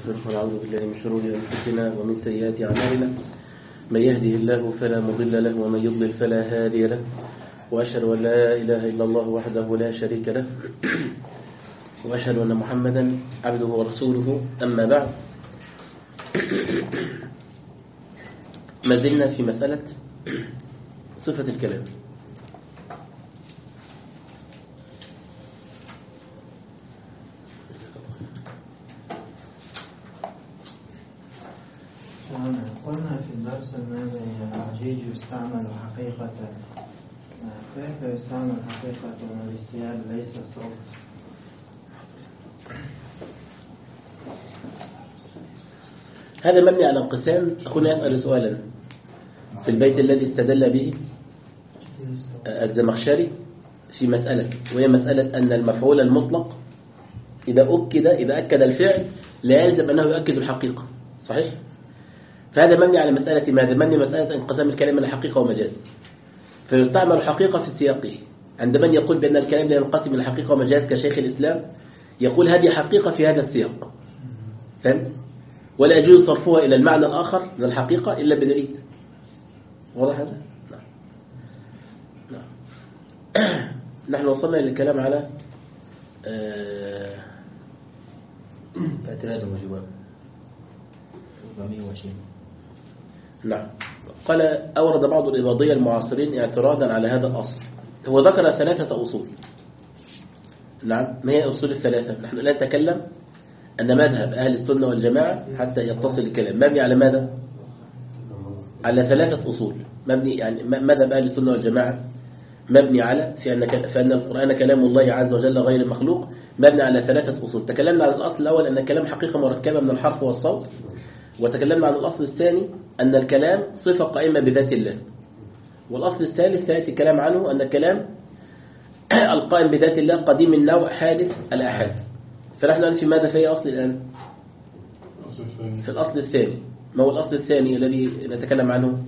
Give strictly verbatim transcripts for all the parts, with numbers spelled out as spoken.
ونستغفره ونعوذ بالله من شرور أنفسنا ومن سيئات أعمالنا. من يهده الله فلا مضل له ومن يضلل فلا هادي له، وأشهد أن لا إله إلا الله وحده لا شريك له، وأشهد أن محمدا عبده ورسوله. أما بعد، ما زلنا في مسألة صفة الكلام. قلنا في الدرس الماضي العجيج يستعمل حقيقة، كيف يستعمل حقيقة والاستيعاب ليس صوت؟ هذا مبني على انقسام. أخونا يسأل سؤالا في البيت الذي استدل به الزمخشري في مسألة، وهي مسألة أن المفعول المطلق إذا أكد إذا أكد الفعل لا يلزم أنه يؤكد الحقيقة، صحيح؟ فهذا مبني على مسألة ماذا؟ مبني مسألة انقسام الكلام إلى حقيقة ومجاز، فيستعمل الحقيقة في سياقه. عند من يقول بأن الكلام لا ينقسم إلى حقيقة ومجاز كشيخ الإسلام يقول هذه حقيقة في هذا السياق، فهمت؟ ولا يجوز صرفها إلى المعنى الآخر من الحقيقة إلا بدليل. واضح هذا؟ نعم. نعم. نحن وصلنا للكلام على اعتراض وجواب أربعمائة وعشرين. نعم. قال أورد بعض الإباضية المعاصرين اعتراضا على هذا الأصل. هو ذكر ثلاثة أصول. نعم. ما هي أصول الثلاثة؟ نحن لا نتكلم أن مذهب أهل السنة والجماعة حتى يتصل الكلام مبني على ماذا؟ على ثلاثة أصول. مبني يعني مذهب أهل السنة والجماعة مبني على في أن فأن القرآن كلام الله عز وجل غير مخلوق، مبني على ثلاثة أصول. تكلمنا عن الأصل الأول أن الكلام حقيقة مركبة من الحرف والصوت، وتكلمنا عن الأصل الثاني أن الكلام صفة قائمة بذات الله، والأصل الثالث سيأتي الكلام عنه أن الكلام القائم بذات الله قديم النوع حادث الآحاد. فنحن الآن في ماذا؟ في أصل الآن في الأصل الثاني. ما هو الأصل الثاني الذي نتكلم عنه؟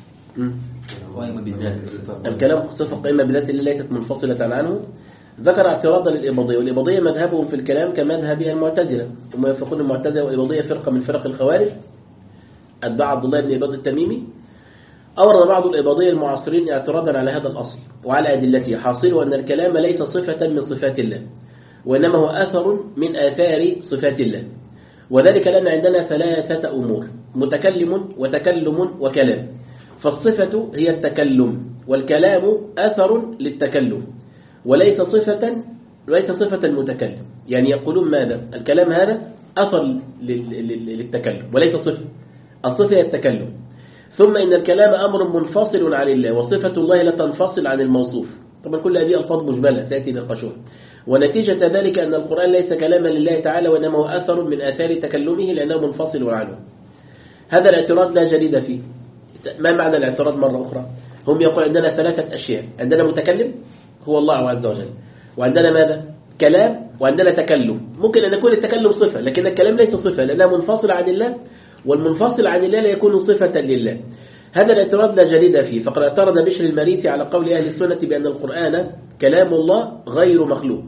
قائمة بذات الكلام صفة قائمة بذات الله ليست منفصلة عنه. ذكر اعتراضا للإباضية، والإباضية مذهبهم في الكلام كمذهبها المعتزلة، هم يفرقون المعتزلة والإباضية فرقة من فرق الخوارج أتباع عبد الله بن إباض التميمي. أورد بعض الإباضية المعاصرين اعتراضا على هذا الأصل وعلى أدلته، حاصل أن الكلام ليس صفة من صفات الله، وإنما هو أثر من آثار صفات الله، وذلك لأن عندنا ثلاثة أمور: متكلم وتكلم وكلام. فالصفة هي التكلم، والكلام أثر للتكلم وليس صفة وليس صفة المتكلم. يعني يقولون ماذا؟ الكلام هذا أثر للتكلم وليس صفة، الصفة هي التكلم. ثم إن الكلام أمر منفصل عن الله، وصفة الله لا تنفصل عن الموصوف. طبعا كل هذه ألفاظ مجملة سيأتي نقاشها. ونتيجة ذلك أن القرآن ليس كلاما لله تعالى، وإنما هو أثر من آثار تكلمه لأنه منفصل عنه. هذا الاعتراض لا جديد فيه. ما معنى الاعتراض مرة أخرى؟ هم يقول عندنا ثلاثة أشياء: عندنا متكلم هو الله عز وجل، وعندنا ماذا؟ كلام، وعندنا تكلم. ممكن أن يكون التكلم صفة، لكن الكلام ليس صفة لأنها منفصل عن الله، والمنفصل عن الله لا يكون صفة لله. هذا الاعتراض لا جديد فيه. فقد اعترض بشر المريسي على قول أهل السنة بأن القرآن كلام الله غير مخلوق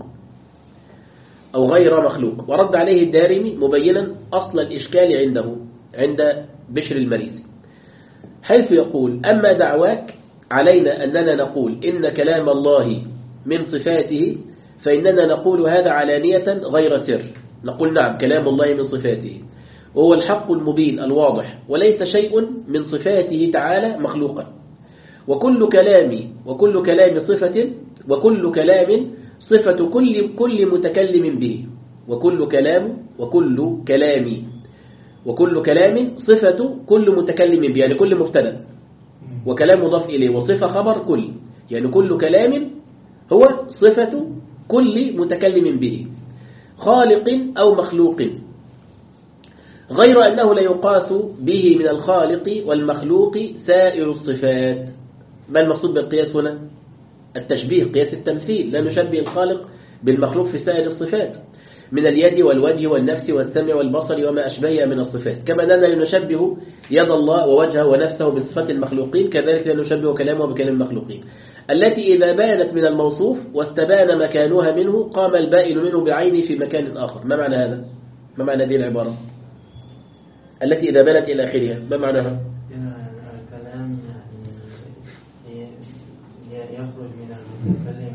أو غير مخلوق، ورد عليه الدارمي مبينا أصل الإشكال عنده عند بشر المريسي، حيث يقول: أما دعواك علينا أننا نقول إن كلام الله من صفاته فإننا نقول هذا علانية غير سر. نقول نعم، كلام الله من صفاته وهو الحق المبين الواضح، وليس شيء من صفاته تعالى مخلوقا. وكل كلام وكل كلام صفة وكل كلام صفة كل كل متكلم به، وكل كلام وكل كلام وكل كلام صفة كل متكلم به، يعني كل مبتدا وكلام مضاف إليه، وصفة خبر كل، يعني كل كلام هو صفة كل متكلم به، خالق أو مخلوق، غير أنه لا يقاس به من الخالق والمخلوق سائر الصفات. ما المقصود بالقياس هنا؟ التشبيه، قياس التمثيل. لا نشبه الخالق بالمخلوق في سائر الصفات من اليد والوجه والنفس والسمع والبصر وما أشبهها من الصفات، كما أننا لا نشبه يد الله ووجهه ونفسه بصفات المخلوقين، كذلك لا نشبه كلامه بكلام المخلوقين، التي إذا بانت من الموصوف واستبان مكانها منه قام البائن منه بعينه في مكان آخر. ما معنى هذا؟ ما معنى هذه العبارة؟ التي إذا بانت إلى آخرها ما معناها؟ الكلام يعني يخرج من المتكلم.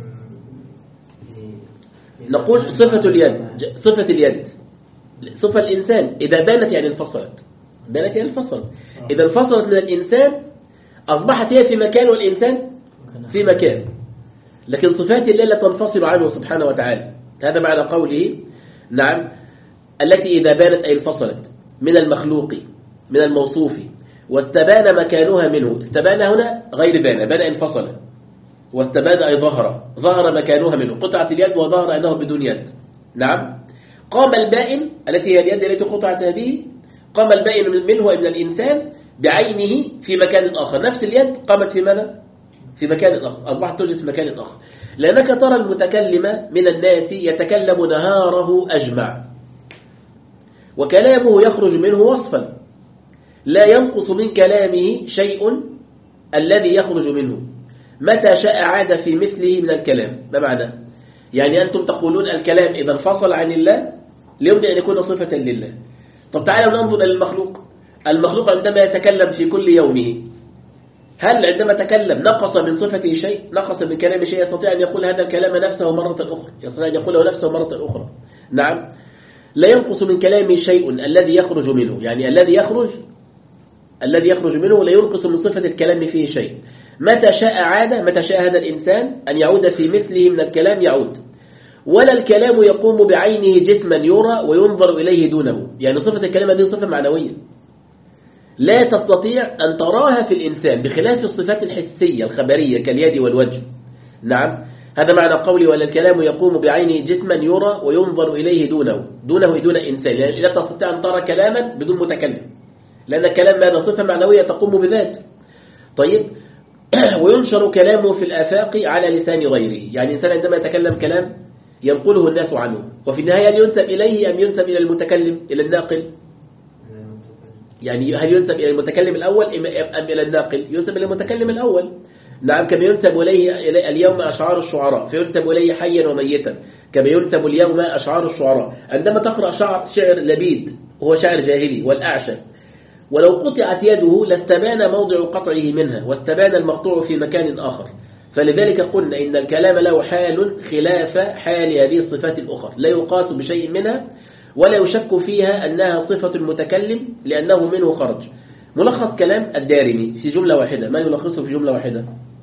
نقول صفة اليد صفة اليد صفة الإنسان إذا بانت يعني انفصلت، بانت يعني انفصلت. إذا انفصلت من الإنسان أصبحت هي في مكان والإنسان في مكان، لكن صفات الله لا تنفصل عنه سبحانه وتعالى. هذا معنى قوله نعم التي إذا بانت أي انفصلت من المخلوق من الموصوف واستبان مكانها منه. استبان هنا غير بان، بان انفصل، واستبان أي ظهر، ظهر مكانها منه، قطعت اليد وظهر أنه بدون يد. نعم. قام البائن التي هي اليد التي قطعت هذه، قام البائن منه من الإنسان بعينه في مكان آخر. نفس اليد قامت في ماذا؟ في مكان آخر، أصبحت توجد في مكان آخر. لأنك ترى المتكلم من الناس يتكلم نهاره أجمع وكلامه يخرج منه وصفا، لا ينقص من كلامه شيء الذي يخرج منه متى شاء عاد في مثله من الكلام. ما معنى؟ يعني أنتم تقولون الكلام إذا انفصل عن الله ليبدأ أن يكون صفة لله. طب تعالوا ننظر إلى المخلوق. المخلوق عندما يتكلم في كل يومه، هل عندما تكلم نقص من صفته شيء؟ نقص من كلامه شيء يستطيع أن يقول هذا الكلام نفسه مرة أخرى؟ يستطيع أن يقوله نفسه مرة أخرى. نعم. لا ينقص من كلامه شيء الذي يخرج منه، يعني الذي يخرج الذي يخرج منه لا ينقص من صفة الكلام فيه شيء. متى شاء عاد، متى شاء هذا الإنسان أن يعود في مثله من الكلام يعود. ولا الكلام يقوم بعينه جسما يرى وينظر إليه دونه، يعني صفة الكلام هذه صفة معنوية لا تستطيع أن تراها في الإنسان بخلاف الصفات الحسية الخبرية كاليد والوجه. نعم. هذا معنى قولي ولا الكلام يقوم بعينه جسما يرى وينظر إليه دونه، دونه دون إنسان، يعني لا تستطيع أن ترى كلاما بدون متكلم، لأن الكلام هذا صفة معنوية تقوم بذات. طيب. وينشر كلامه في الآفاق على لسان غيره، يعني الإنسان عندما يتكلم كلام ينقله الناس عنه، وفي النهاية هل ينسب إليه أم ينسب إلى المتكلم إلى الناقل؟ يعني هل ينسب إلى المتكلم الأول أم إلى الناقل؟ ينسب إلى المتكلم الأول. نعم. كما ينسب إليه اليوم أشعار الشعراء فينسب إليه حيا وميتا، كما ينسب اليوم أشعار الشعراء. عندما تقرأ شعر, شعر لبيد وهو شعر جاهلي والأعشى، ولو قطعت يده لاستبان موضع قطعه منها واستبان المقطوع في مكان آخر. فلذلك قلنا إن الكلام له حال خلاف حال هذه الصفات الأخرى، لا يقاس بشيء منها ولا يشك فيها أنها صفة المتكلم لأنه منه خرج. ملخص كلام الدارمي في جملة واحدة، ما يلخصه في جملة واحدة؟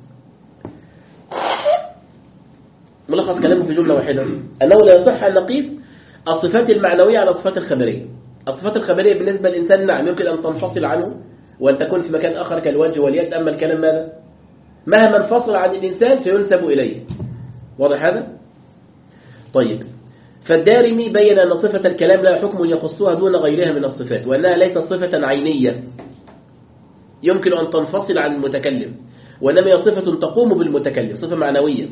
ملخص كلامه في جملة واحدة أنه لا يصح أن نقيس الصفات المعنوية على الصفات الخبرية. الصفات الخبرية بالنسبة للإنسان نعم يمكن أن تنفصل عنه وأن تكون في مكان آخر كالوجه واليد، أما الكلام ماذا؟ مهما انفصل عن الإنسان فينسب إليه. واضح هذا؟ طيب. فالدارمي بين أن صفة الكلام لا حكم يخصها دون غيرها من الصفات، وأنها ليست صفة عينية يمكن أن تنفصل عن المتكلم، وإنما هي صفة تقوم بالمتكلم، صفة معنوية.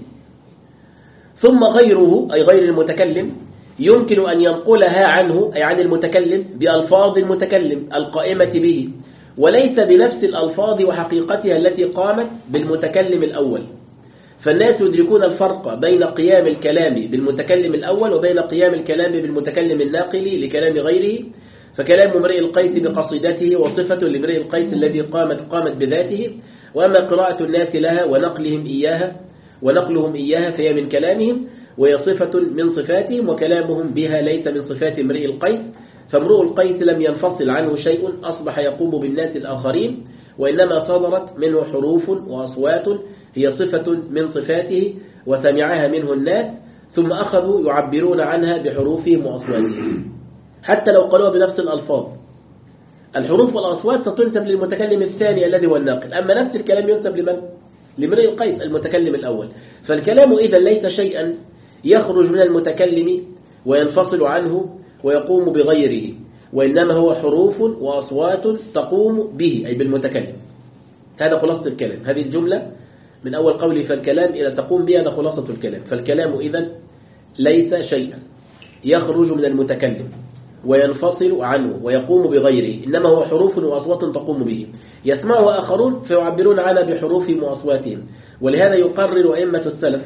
ثم غيره أي غير المتكلم يمكن أن ينقلها عنه أي عن المتكلم بألفاظ المتكلم القائمة به، وليس بنفس الألفاظ وحقيقتها التي قامت بالمتكلم الأول. فالناس يدركون الفرق بين قيام الكلام بالمتكلم الأول وبين قيام الكلام بالمتكلم الناقل لكلام غيره. فكلام امرئ القيس بقصيدته وصفة لامرئ القيس الذي قامت قامت بذاته، وأما قراءة الناس لها ونقلهم إياها ونقلهم إياها فهي من كلامهم وهي صفة من صفاتهم، وكلامهم بها ليس من صفات امرئ القيس. فامرؤ القيس لم ينفصل عنه شيء أصبح يقوم بالناس الآخرين، وإنما صدرت منه حروف وأصوات هي صفة من صفاته وسمعها منه الناس، ثم أخذوا يعبرون عنها بحروفهم وأصواتهم حتى لو قالوا بنفس الألفاظ. الحروف والأصوات ستنسب للمتكلم الثاني الذي هو الناقل، أما نفس الكلام ينسب لمن؟ لامرئ القيس المتكلم الأول. فالكلام إذا ليس شيئا يخرج من المتكلم وينفصل عنه ويقوم بغيره، وإنما هو حروف وأصوات تقوم به أي بالمتكلم. هذا خلاصة الكلام. هذه الجملة من أول قولي فالكلام إذا تقوم به هذا خلاصة الكلام. فالكلام إذا ليس شيئا يخرج من المتكلم وينفصل عنه ويقوم بغيره، إنما هو حروف وأصوات تقوم به يسمعها آخرون فيعبرون عنها بحروفهم وأصواتهم. ولهذا يقرر أئمة السلف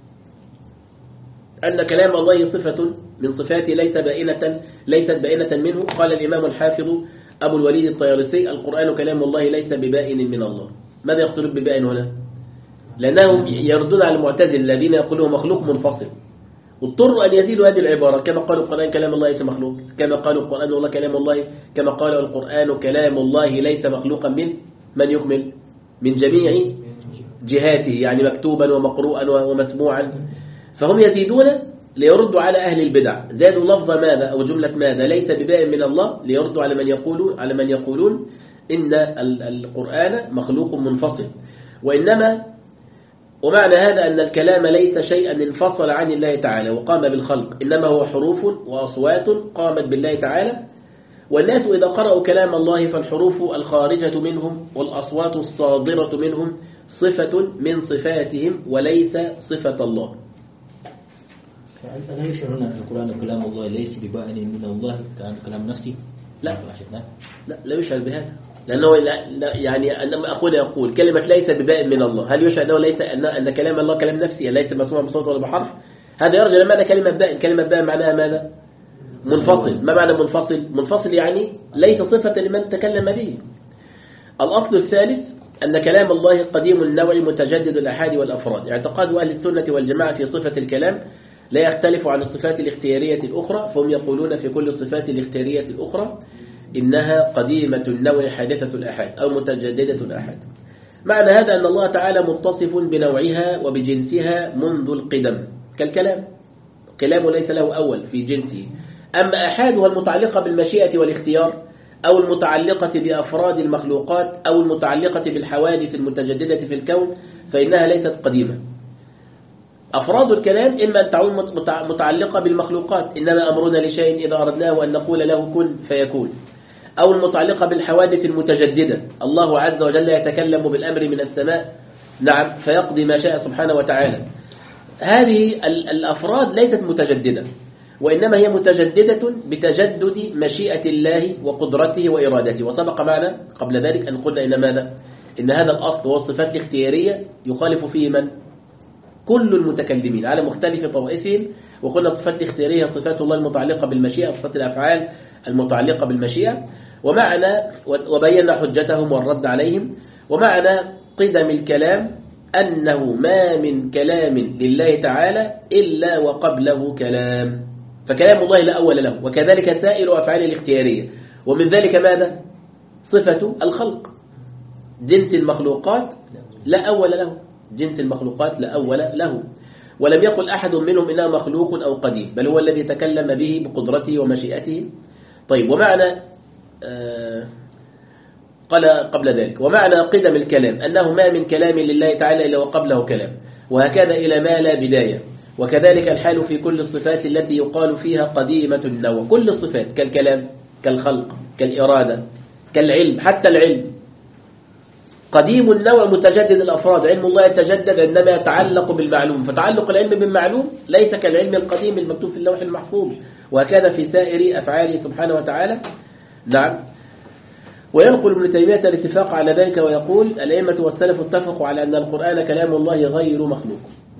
أن كلام الله صفة من صفاته ليس بائنة ليست بائنة منه. قال الإمام الحافظ أبو الوليد الطيالسي القرآن كلام الله ليس ببائن من الله. ماذا يقصدون ببائن هنا؟ لأنهم يردون على المعتزلة الذين يقولون مخلوق منفصل، واضطروا أن يزيدوا هذه العبارة كما قالوا القرآن كلام الله ليس مخلوق، كما قالوا القرآن والله كلام الله، كما قالوا القرآن كلام الله ليس مخلوقا من من يكمل من جميع جهاته، يعني مكتوبا ومقروءا ومسموعا. فهم يزيدون ليردوا على أهل البدع، زادوا لفظ ماذا أو جملة ماذا ليس ببائن من الله ليردوا على من يقولون على من يقولون إن القرآن مخلوق منفصل. وإنما ومعنى هذا أن الكلام ليس شيئا انفصل عن الله تعالى وقام بالخلق، إنما هو حروف وأصوات قامت بالله تعالى. والناس إذا قرأوا كلام الله فالحروف الخارجة منهم والأصوات الصادرة منهم صفة من صفاتهم وليس صفة الله. ألا يشعرون أن القرآن كلام الله ليس ببائن من الله كلام نفسي؟ لا لا لا يشعر بهذا، لأنه لا لا يعني أن أخونا يقول كلمة ليس ببائن من الله، هل يشعر أنه ليس أن, أن كلام الله كلام نفسي ليس مسموع بصوت ولا بحرف؟ هذا يرجع لماذا كلمة بائن؟ كلمة بائن معناها ماذا؟ منفصل. ما معنى منفصل؟ منفصل يعني ليس صفة لمن تكلم به. الأصل الثالث أن كلام الله قديم النوع متجدد الأحاد والأفراد. اعتقاد أهل السنة والجماعة في صفة الكلام لا يختلف عن الصفات الاختيارية الأخرى، فهم يقولون في كل الصفات الاختيارية الأخرى إنها قديمة النوع حادثة الأحاد أو متجددة الأحاد. معنى هذا أن الله تعالى متصف بنوعها وبجنسها منذ القدم كالكلام، كلامه ليس له أول في جنسه. أما أحادها المتعلقة بالمشيئة والاختيار أو المتعلقة بأفراد المخلوقات أو المتعلقة بالحوادث المتجددة في الكون فإنها ليست قديمة. أفراد الكلام إما أن تعود متعلقة بالمخلوقات، إنما أمرنا لشيء إذا أردناه أن نقول له كن فيكون، أو المتعلقة بالحوادث المتجددة، الله عز وجل يتكلم بالأمر من السماء نعم فيقضي ما شاء سبحانه وتعالى. هذه الأفراد ليست متجددة، وإنما هي متجددة بتجدد مشيئة الله وقدرته وإرادته. وسبق معنا قبل ذلك أن قلنا إن ماذا؟ إن هذا الأصل هو الصفات الاختيارية يخالف فيه من؟ كل المتكلمين على مختلف طوائفهم. وقلنا الصفات الاختيارية صفات الله المتعلقة بالمشيئة، صفات الأفعال المتعلقة بالمشيئة. ومعنى وبينا حجتهم والرد عليهم. ومعنى قدم الكلام أنه ما من كلام لله تعالى إلا وقبله كلام، فكلام الله لا أول له، وكذلك سائر أفعال الاختيارية. ومن ذلك ماذا؟ صفة الخلق، جنس المخلوقات لا أول له، جنس المخلوقات لا أول له. ولم يقل أحد منهم إنه مخلوق أو قديم، بل هو الذي تكلم به بقدرته ومشيئته. طيب ومعنى آه قال قبل ذلك ومعنى قدم الكلام أنه ما من كلام لله تعالى إلا وقبله كلام، وهكذا إلى ما لا بداية. وكذلك الحال في كل الصفات التي يقال فيها قديمة النوع، كل الصفات كالكلام كالخلق كالإرادة كالعلم، حتى العلم قديم النوع متجدد الأفراد. علم الله يتجدد عندما يتعلق بالمعلوم، فتعلق العلم بالمعلوم ليس كالعلم القديم المكتوب في اللوح المحفوظ، وهكذا في سائر أفعاله سبحانه وتعالى. نعم. وينقل ابن تيمية الاتفاق على ذلك ويقول الأئمة والسلف اتفقوا على أن القرآن كلام الله غير مخلوق،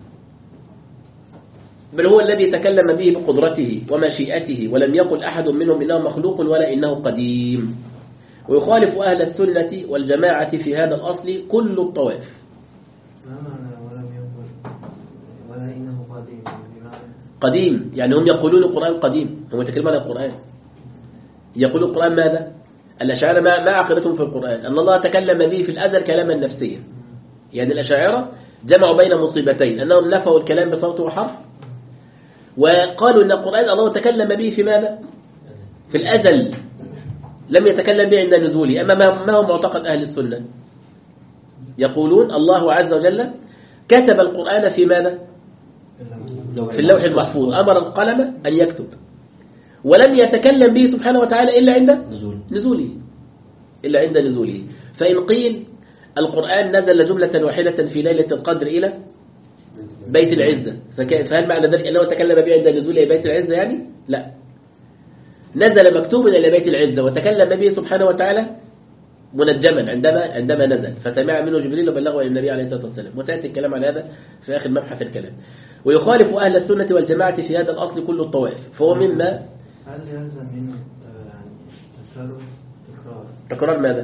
بل هو الذي تكلم به بقدرته ومشيئته، ولم يقل أحد منهم إنه مخلوق ولا إنه قديم. ويخالف أهل السنة والجماعة في هذا الأصل كل الطوائف. ما معنى ولم يقل ولا إنه قديم؟ قديم يعني هم يقولون القرآن قديم، هم يتكلمون عن القرآن. يقولون القرآن ماذا؟ الأشاعرة ما عقيدتهم في القرآن أن الله تكلم به في الأزل كلاما نفسيا. يعني الأشاعرة جمعوا بين مصيبتين، أنهم نفوا الكلام بصوت وحرف، وقالوا أن القرآن الله تكلم به في ماذا؟ في الأزل، لم يتكلم به عند نزوله. أما ما هو معتقد أهل السنة؟ يقولون الله عز وجل كتب القرآن في ماذا؟ في اللوح المحفوظ، أمر القلم أن يكتب، ولم يتكلم به سبحانه وتعالى إلا عند نزوله، إلا عند نزوله. فإن قيل القرآن نزل جملة واحدة في ليلة القدر إلى بيت العزة، فهل معنى ذلك أنه تكلم به عند نزوله بيت العزة؟ يعني لا، نزل مكتوبا إلى بيت العزة وتكلم به سبحانه وتعالى منجما عندما عندما نزل، فسمع منه جبريل وبلغه إلى النبي عليه الصلاة والسلام. وسيأتي الكلام على هذا في آخر مبحث الكلام. ويخالف أهل السنة والجماعة في هذا الأصل كل الطوائف، فهو مما هل يلزم منه يعني تصرف تكرار تكرار ماذا؟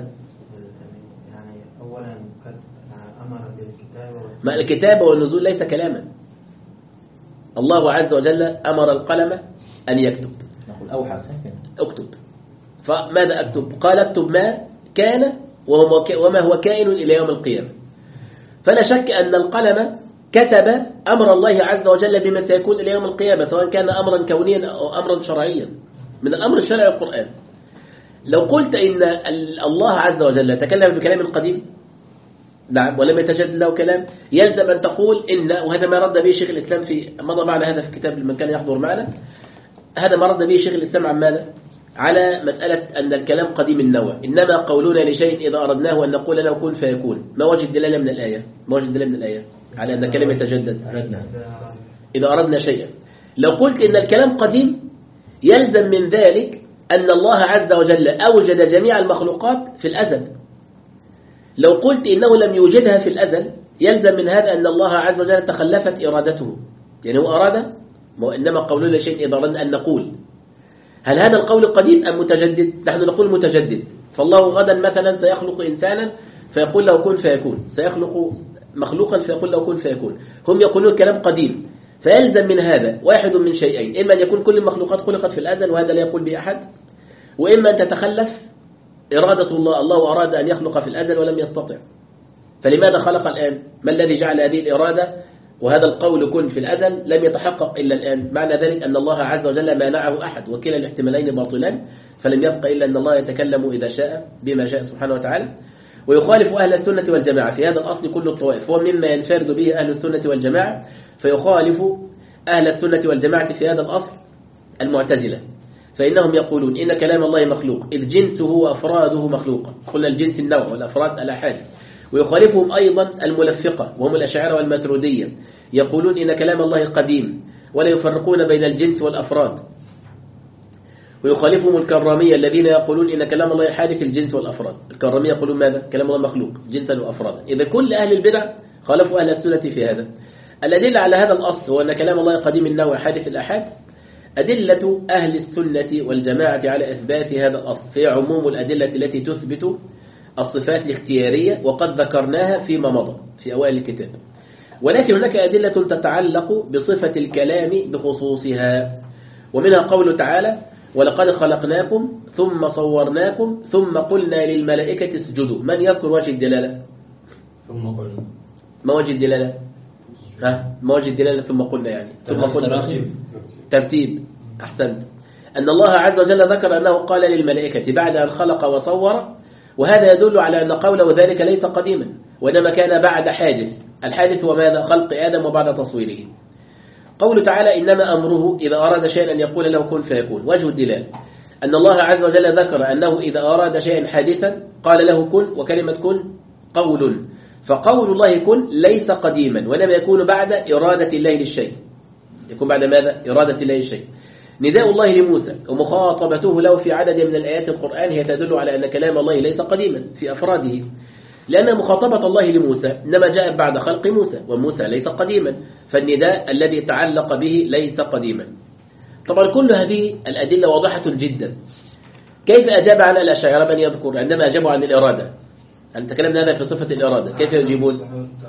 يعني أولا قد أمر بالكتابة ما الكتابة والنزول ليس كلاما. الله عز وجل أمر القلم أن يكتب. نقول أوحى ساكن اكتب. فماذا أكتب؟ قال اكتب ما كان وما هو كائن إلى يوم القيامة. فلا شك أن القلم كتب أمر الله عز وجل بما سيكون إلى يوم القيامة، سواء كان أمرا كونيا أو أمرا شرعيا. من الأمر الشرعي القرآن. لو قلت إن الله عز وجل تكلم بكلام قديم، نعم، ولم يتجدد له كلام، يلزم أن تقول إن، وهذا ما رد به شيخ الإسلام في مضى معنا هذا في كتاب لمن كان يحضر معنا، هذا ما رد به شيخ الإسلام عن ماذا؟ على مسألة أن الكلام قديم النوع. إنما قولنا لشيء إذا أردناه أن نقول له كن فيكون. ما وجه الدلالة من الآية؟ ما وجه الدلالة من الآية على أن الكلام يتجدد؟ أردنا إذا أردنا شيئا. لو قلت إن الكلام قديم يلزم من ذلك أن الله عز وجل أوجد جميع المخلوقات في الأزل. لو قلت إنه لم يوجدها في الأزل يلزم من هذا أن الله عز وجل تخلفت إرادته. يعني هو أراد، إنما قولنا لشيء إذا أردنا أن نقول. هل هذا القول قديم أم متجدد؟ نحن نقول متجدد. فالله غدا مثلا سيخلق إنسانا فيقول له كن فيكون، سيخلق مخلوقا فيقول له كن فيكون. هم يقولون كلام قديم، فيلزم من هذا واحد من شيئين: إما أن يكون كل المخلوقات خلقت في الأزل وهذا لا يقول به أحد، وإما أن تتخلف إرادة الله. الله أراد أن يخلق في الأزل ولم يستطع، فلماذا خلق الآن؟ ما الذي جعل هذه الإرادة وهذا القول كن في الأزل لم يتحقق إلا الآن؟ معنى ذلك أن الله عز وجل مانعه أحد، وكلا الاحتمالين باطلان، فلم يبقى إلا أن الله يتكلم إذا شاء بما شاء سبحانه وتعالى. ويخالف أهل السنة والجماعة في هذا الأصل كل الطوائف، هو مما ينفرد به أهل السنة والجماعة، فيخالف أهل السنة والجماعة في هذا الأصل المعتزلة، فإنهم يقولون إن كلام الله مخلوق إذ جنسه وأفراده مخلوقة. قلنا الجنس النوع والأفراد الأحاد. ويخالفهم أيضا الملفقة وهم الأشاعرة والماتريدية، يقولون إن كلام الله قديم ولا يفرقون بين الجنس والأفراد. ويخالفهم الكرامية الذين يقولون إن كلام الله حادث الجنس والأفراد. الكرامية يقولون ماذا؟ كلام الله مخلوق جنسا وأفرادا. إذا كل أهل البدع خالفوا أهل السنة في هذا. الأدلة على هذا الأصل هو أن كلام الله قديم النوع حادث الأحاد. أدلة أهل السنة والجماعة على إثبات هذا الأصل في عموم الأدلة التي تثبت الصفات الاختيارية، وقد ذكرناها فيما مضى في أوائل الكتاب. ولكن هناك أدلة تتعلق بصفة الكلام بخصوصها، ومنها قوله تعالى: ولقد خلقناكم ثم صورناكم ثم قلنا للملائكة اسجدوا. من يذكر وجه الدلالة؟ ثم قلنا. ما وجه الدلالة؟ ها؟ ما وجه الدلالة ثم قلنا يعني؟ ثم قلنا ترتيب. أحسنت. أن الله عز وجل ذكر أنه قال للملائكة بعد أن خلق وصور، وهذا يدل على أن قوله ذلك ليس قديما، وإنما كان بعد حادث. الحادث هو ماذا؟ خلق آدم وبعد تصويره. قوله تعالى: إنما أمره إذا أراد شيئا أن يقول له كن فيكون. وجه الدلالة أن الله عز وجل ذكر أنه إذا أراد شيئا حادثا قال له كن، وكلمة كن قول، فقول الله كن ليس قديما، وإنما يكون بعد إرادة الله للشيء. يكون بعد ماذا؟ إرادة الله للشيء. نداء الله لموسى ومخاطبته له في عدد من الآيات القرآن هي تدل على أن كلام الله ليس قديما في أفراده، لأن مخاطبة الله لموسى إنما جاءت بعد خلق موسى، وموسى ليس قديما، فالنداء الذي تعلق به ليس قديما. طبعا كل هذه الأدلة واضحة جدا. كيف أجاب عن الأشاعرة من يذكر عندما أجابوا عن الإرادة؟ أن تكلمنا هذا في صفة الإرادة، كيف يجيبون؟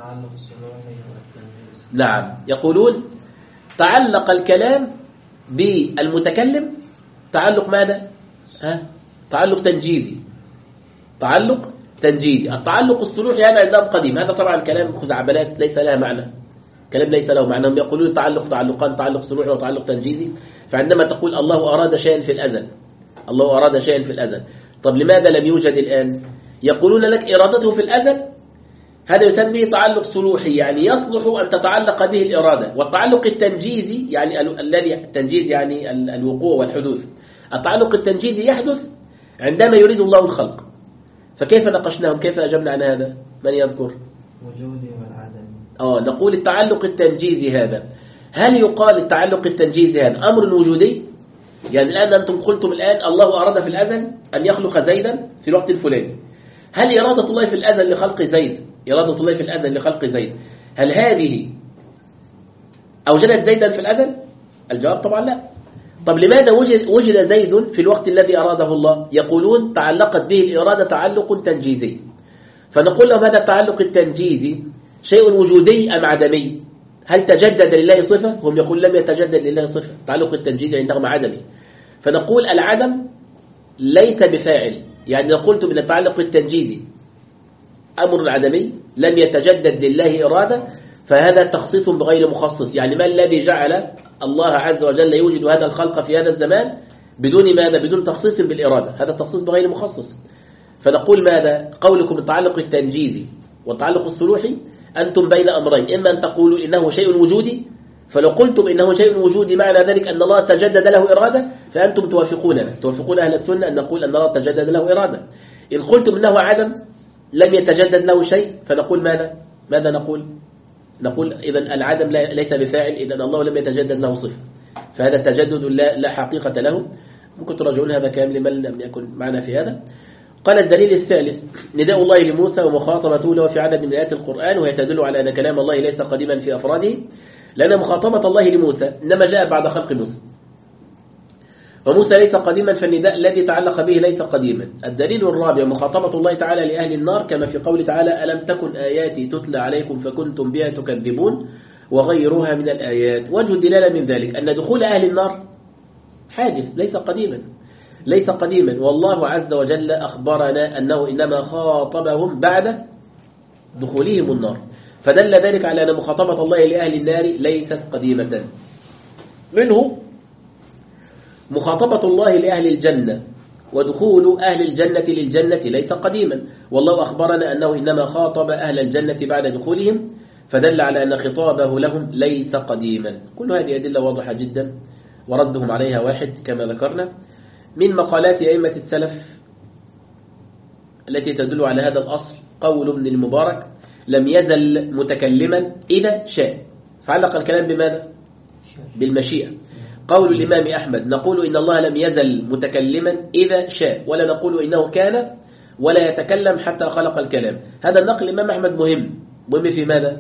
نعم، يقولون تعلق الكلام بالمتكلم تعلق ماذا؟ ها؟ تعلق تنجيزي. تعلق تنجيزي. التعلق الصلوحي يعني عندهم قديم. هذا طبعا كلام خزعبلات ليس لها معنى، كلام ليس له معنى. هم يقولون تعلق تعلقان، تعلق صلوحي وتعلق تنجيزي. فعندما تقول الله أراد شيئا في الأزل، الله أراد شيئا في الأزل، طب لماذا لم يوجد الآن؟ يقولون لك إرادته في الأزل، هذا يسميه تعلق صلوحي، يعني يصلح أن تتعلق به الإرادة. والتعلق التنجيزي يعني الذي التنجيز يعني الوقوع والحدوث. التعلق التنجيزي يحدث عندما يريد الله الخلق. فكيف ناقشناهم؟ كيف أجبنا عن هذا؟ من يذكر؟ وجودي والعدم. آه نقول التعلق التنجيزي هذا، هل يقال التعلق التنجيزي هذا أمر وجودي؟ يعني الآن أنتم قلتم الآن الله أراد في الأزل أن يخلق زيدا في الوقت الفلاني. هل إرادة الله في الأزل لخلق زيد، إرادة الله في الأزل لخلق زيد، هل هذه أوجدت زيدا في الأزل؟ الجواب طبعا لا. طب لماذا وجد, وجد زيد في الوقت الذي أراده الله؟ يقولون تعلقت به الإرادة تعلق تنجيزي، فنقول لهم هذا التعلق التنجيزي شيء وجودي أم عدمي؟ هل تجدد لله صفة؟ هم يقول لم يتجدد لله صفة، تعلق التنجيزي عندهم عدمي، فنقول العدم ليس بفاعل. يعني لو قلت من التعلق التنجيزي أمر عدمي لم يتجدد لله إرادة، فهذا تخصيص بغير مخصص. يعني ما الذي جعل الله عز وجل يوجد هذا الخلق في هذا الزمان بدون ماذا؟ بدون تخصيص بالإرادة، هذا تخصيص بغير مخصص. فنقول ماذا؟ قولكم التعلق التنجيزي والتعلق الصلوحي أنتم بين أمرين، إما أن تقولوا إنه شيء وجودي، فلو قلتم إنه شيء وجودي معنى ذلك أن الله تجدد له إرادة، فأنتم توافقوننا، توافقون أهل السنة أن نقول أن الله تجدد له إرادة. إن قلتم إنه عدم لم يتجدد له شيء، فنقول ماذا؟ ماذا نقول؟ نقول إذن العدم ليس بفاعل، إذن الله لم يتجدد له صفة، فهذا تجدد لا, لا حقيقة له. ممكن تراجعون هذا كلام لمن لم يكن معنا في هذا. قال الدليل الثالث نداء الله لموسى ومخاطبته له في عدد من آيات القرآن، وهي تدل على أن كلام الله ليس قديما في أفراده، لأن مخاطبة الله لموسى إنما جاء بعد خلق موسى، وموسى ليس قديما، فالنداء الذي تعلق به ليس قديما. الدليل الرابع مخاطبة الله تعالى لأهل النار كما في قول تعالى ألم تكن آياتي تتلى عليكم فكنتم بها تكذبون وغيرها من الآيات. وجه الدلالة من ذلك أن دخول أهل النار حادث ليس قديما، ليس قديما، والله عز وجل أخبرنا أنه إنما خاطبهم بعد دخولهم النار، فدل ذلك على أن مخاطبة الله لأهل النار ليست قديمة. منه مخاطبة الله لأهل الجنة ودخول أهل الجنة للجنة ليس قديما، والله أخبرنا أنه إنما خاطب أهل الجنة بعد دخولهم، فدل على أن خطابه لهم ليس قديما. كل هذه أدلة واضحة جدا وردهم عليها واحد كما ذكرنا. من مقالات أئمة السلف التي تدل على هذا الأصل قول ابن المبارك لم يزل متكلما إذا شاء، فعلق الكلام بماذا؟ بالمشيئة. قول الإمام أحمد نقول إن الله لم يزل متكلما إذا شاء، ولا نقول إنه كان ولا يتكلم حتى خلق الكلام. هذا النقل الإمام أحمد مهم، مهم في ماذا؟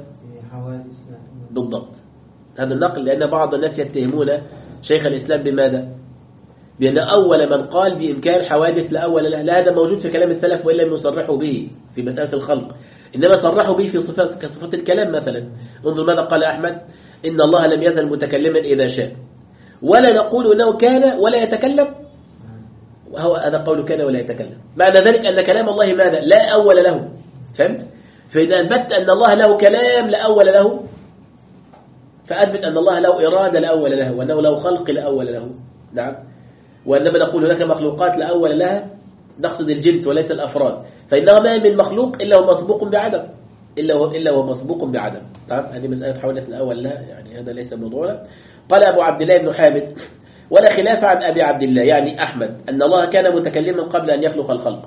بالضبط هذا النقل، لأن بعض الناس يتهمون شيخ الإسلام بماذا؟ بأن أول من قال بإمكان حوادث لا أول له، لا هذا موجود في كلام السلف وإلا لم يصرحوا به في مسألة الخلق، إنما صرحوا به في صفات كصفات الكلام. مثلا انظر ماذا قال أحمد إن الله لم يزل متكلما إذا شاء، ولا نقول أنه كان ولا يتكلم، وهو هذا قول كان ولا يتكلم، معنى ذلك أن كلام الله ماذا؟ لا أول له. فهمت؟ فإذا أثبت أن الله له كلام لا أول له، فأثبت أن الله له إرادة لا أول له، وأنه له خلق لا أول له. نعم. وإنما نقول هناك مخلوقات لا أول لها، نقصد الجنس وليس الأفراد، فإنه ما من مخلوق إلا هو مسبوق بعدم، إلا هو إلا هو مسبوق بعدم. طيب هذه مسألة حوادث الأول لها، يعني هذا ليس موضوعنا. قال أبو عبد الله بن حامد ولا خلاف عن أبي عبد الله يعني أحمد أن الله كان متكلما قبل أن يخلق الخلق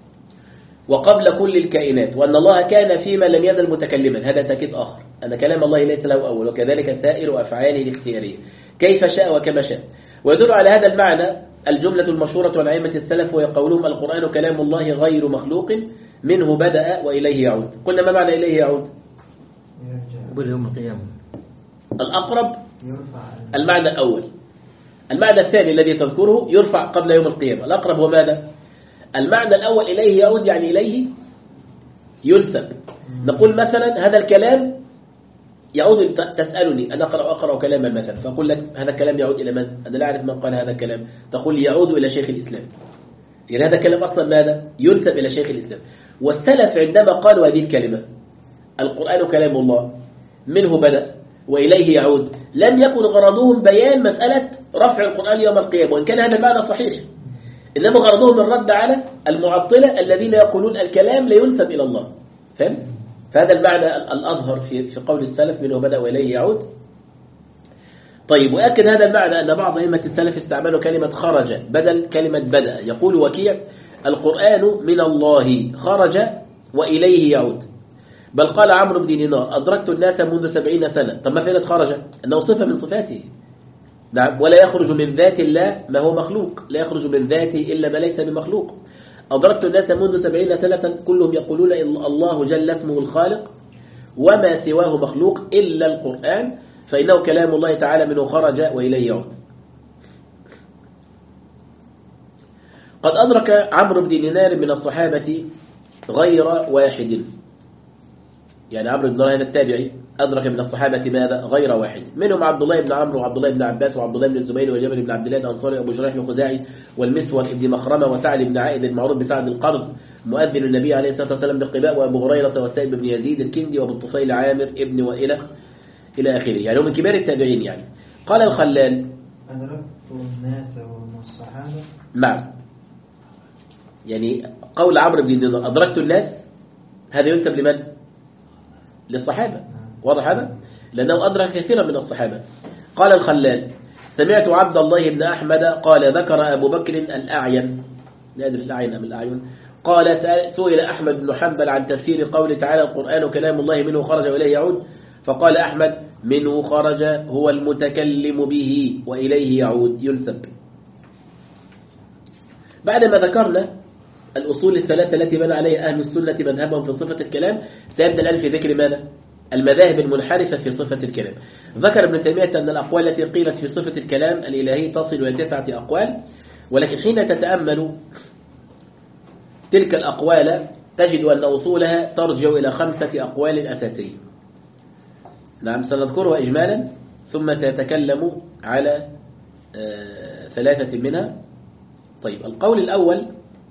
وقبل كل الكائنات، وأن الله كان فيما لم يزل متكلما. هذا تأكيد آخر أن كلام الله ليس له أول، وكذلك سائر أفعاله الاختيارية كيف شاء وكما شاء. ويدل على هذا المعنى الجملة المشهورة عن أئمة السلف وهي قولهم القرآن كلام الله غير مخلوق منه بدأ وإليه يعود. قلنا ما معنى إليه يعود؟ يوم القيامة. الأقرب المعنى الأول. المعنى الثاني الذي تذكره يرفع قبل يوم القيامة. الأقرب هو ماذا؟ المعنى الأول إليه يعود يعني إليه ينسب. نقول مثلا هذا الكلام يعود، تسألني أنا أقرأ أقرأ كلاما مثلا فأقول لك هذا الكلام يعود إلى من؟ أنا لا أعرف من قال هذا الكلام، تقول يعود إلى شيخ الإسلام، يعني هذا الكلام أصلا ماذا؟ ينسب إلى شيخ الإسلام. والسلف عندما قالوا هذه الكلمة القرآن كلام الله منه بدأ وإليه يعود لم يكن غرضهم بيان مسألة رفع القرآن يوم القيامة، وإن كان هذا المعنى صحيح، إنما غرضهم الرد على المعطلة الذين يقولون الكلام لا ينسب إلى الله. فهم؟ فهذا المعنى الأظهر في في قول السلف منه بدأ وإليه يعود. طيب، وأكد هذا المعنى أن بعض أئمة السلف استعملوا كلمة خرج بدل كلمة بدأ. يقول وكيع القرآن من الله خرج وإليه يعود. بل قال عمرو بن دينار أدركت الناس منذ سبعين سنة. طب ما فعلت خرج؟ أنه صفة من صفاته. نعم. ولا يخرج من ذات الله ما هو مخلوق، لا يخرج من ذاته إلا ما ليس بمخلوق. أدركت الناس منذ سبعين سنة كلهم يقولون إن الله جل اسمه الخالق وما سواه مخلوق إلا القرآن فإنه كلام الله تعالى منه خرج وإليه يعود. قد أدرك عمرو بن دينار من الصحابة غير واحد، يعني عمرو بن دينار هذا التابعي أدرك من الصحابة ماذا؟ غير واحد، منهم عبد الله بن عمرو وعبد الله بن عباس وعبد الله بن الزبير وجابر بن عبد الله الأنصاري وأبو جريح الخزاعي والمسور بن مخرمة وسعد بن عائد المعروف بسعد القرن مؤذن النبي عليه الصلاة والسلام بقباء، وأبو هريرة وسائب بن يزيد الكندي وأبو الطفيل عامر ابن وإلى إلى آخره، يعني هم من كبار التابعين. يعني قال الخلال أدركت الناس وهم الصحابة. نعم، يعني قول عمرو بن دينار أدركت الناس هذا ينسب لمن؟ للصحابة، واضح هذا؟ لأنه أدرك كثيرا من الصحابة. قال الخلال سمعت عبد الله بن أحمد قال ذكر أبو بكر الأعين، لا أدري الأعين أم الأعين، قال سئل أحمد بن حنبل عن تفسير قول تعالى القرآن كلام الله منه خرج وإليه يعود، فقال أحمد منه خرج هو المتكلم به وإليه يعود، ينسب. بعدما ذكرنا الأصول الثلاثة التي بنى عليها أهل السنة مذهبهم في صفة الكلام، سيبدأ الآن في ذكر ماذا؟ المذاهب المنحرفة في صفة الكلام. ذكر ابن تيمية أن الأقوال التي قيلت في صفة الكلام الإلهي تصل إلى تسعة أقوال، ولكن حين تتأمل تلك الأقوال تجد أن أصولها ترجع إلى خمسة أقوال أساسية. نعم، سنذكرها إجمالا ثم سيتكلم على ثلاثة منها. طيب، القول الأول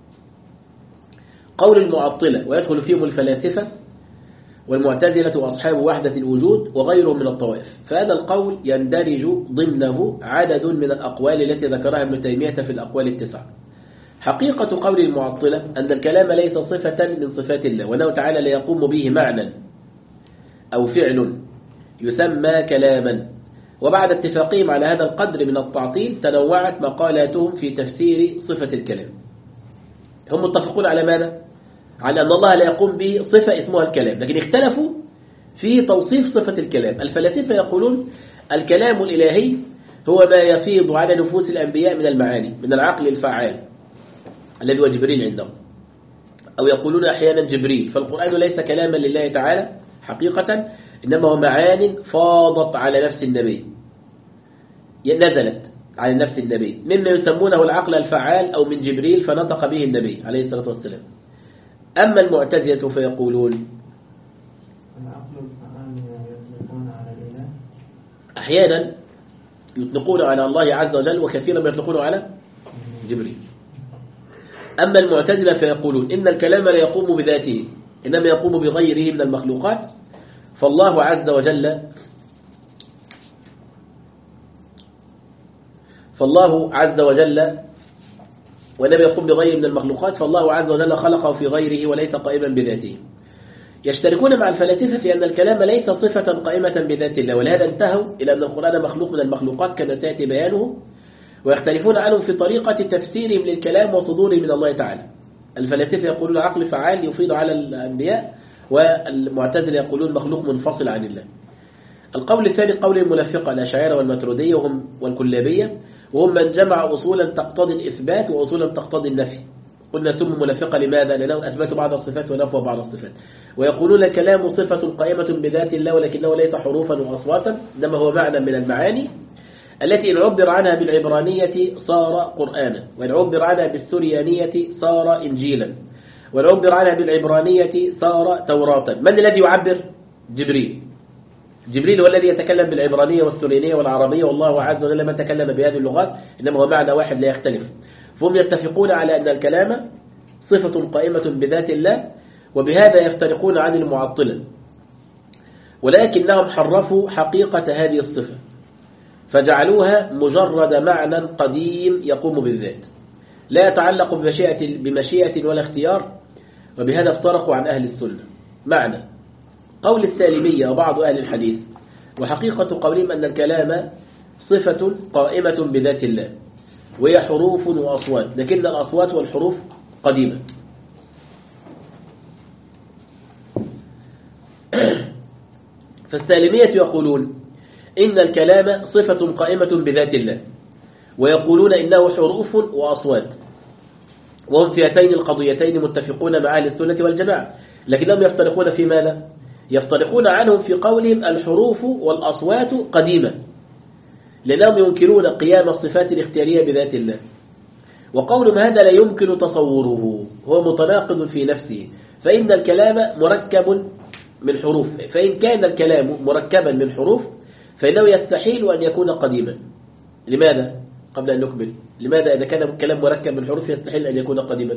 قول المعطلة، ويدخل فيهم الفلاسفة والمعتزلة وأصحاب وحدة الوجود وغيرهم من الطوائف، فهذا القول يندرج ضمنه عدد من الأقوال التي ذكرها ابن تيمية في الأقوال التسعة. حقيقة قول المعطلة أن الكلام ليس صفة من صفات الله، وأنه تعالى لا يقوم به معنى أو فعل يسمى كلاما. وبعد اتفاقهم على هذا القدر من التعطيل تنوعت مقالاتهم في تفسير صفة الكلام. هم متفقون على ماذا؟ على أن الله لا يقوم به صفة اسمها الكلام، لكن اختلفوا في توصيف صفة الكلام. الفلاسفة يقولون الكلام الإلهي هو ما يفيض على نفوس الأنبياء من المعاني، من العقل الفعال الذي هو جبريل عندهم، أو يقولون أحيانا جبريل. فالقرآن ليس كلاما لله تعالى حقيقة، إنما هو معان فاضت على نفس النبي، نزلت على نفس النبي، مما يسمونه العقل الفعال أو من جبريل فنطق به النبي عليه الصلاة والسلام. أما المعتزلة فيقولون العقل الفعال يطلقون على الإله، أحيانا يطلقون على الله عز وجل وكثيرا ما يطلقون على جبريل. أما المعتزلة فيقولون إن الكلام لا يقوم بذاته، إنما يقوم بغيره من المخلوقات، فالله عز وجل فالله عز وجل ولم يقوم بغيره من المخلوقات، فالله عز وجل خلقه في غيره وليس قائما بذاته. يشتركون مع الفلاسفة في أن الكلام ليس صفة قائمة بذات الله، ولهذا انتهوا إلى أن القرآن مخلوق من المخلوقات كما سيأتي بيانه، ويختلفون عنهم في طريقة تفسيرهم للكلام وصدوره من الله تعالى. الفلاسفة يقولون عقل فعال يفيض على الأنبياء، والمعتزلة يقولون مخلوق منفصل عن الله. القول الثاني قول المنافقة الأشاعرة والماتريدية وهم والكلابية، وهم من جمع أصولا تقتضي الإثبات وأصولا تقتضي النفي. قلنا ثم منافقة لماذا؟ لأنهم أثبتوا بعض الصفات ونفوا بعض الصفات. ويقولون الكلام صفة قائمة بذات الله ولكنه ليس حروفا وأصواتا، إنما هو معنى من المعاني التي إن عبر عنها بالعبرانية صار قرآنا، وإن عبر عنها بالسريانية صار إنجيلا، وإن عبر عنها بالعبرانية صار توراة. من الذي يعبر؟ جبريل. جبريل هو الذي يتكلم بالعبرانية والسريانية والعربية، والله عز وجل ما تكلم بهذه اللغات، إنما هو معنى واحد لا يختلف. فهم يتفقون على أن الكلام صفة قائمة بذات الله، وبهذا يفترقون عن المعطلة، ولكنهم حرفوا حقيقة هذه الصفة فجعلوها مجرد معنى قديم يقوم بالذات، لا يتعلق بمشيئة, بمشيئة ولا اختيار، وبهذا افترقوا عن أهل السنة. معنى قول السالمية وبعض أهل الحديث، وحقيقة قولهم أن الكلام صفة قائمة بذات الله، وهي حروف وأصوات، لكن الأصوات والحروف قديمة. فالسالمية يقولون إن الكلام صفة قائمة بذات الله، ويقولون إنه حروف وأصوات، وهم في هاتين القضيتين متفقون مع أهل السنة والجماعة، لكنهم يفترقون في ماذا؟ يفترقون عنهم في قولهم الحروف والأصوات قديمة، لأنهم ينكرون قيام الصفات الاختيارية بذات الله، وقولهم هذا لا يمكن تصوره هو متناقض في نفسه، فإن الكلام مركب من حروف، فإن كان الكلام مركبا من حروف فإنه يستحيل أن يكون قديما. لماذا؟ قبل أن نكمل، لماذا إذا كان الكلام مركب من حروف يستحيل أن يكون قديما؟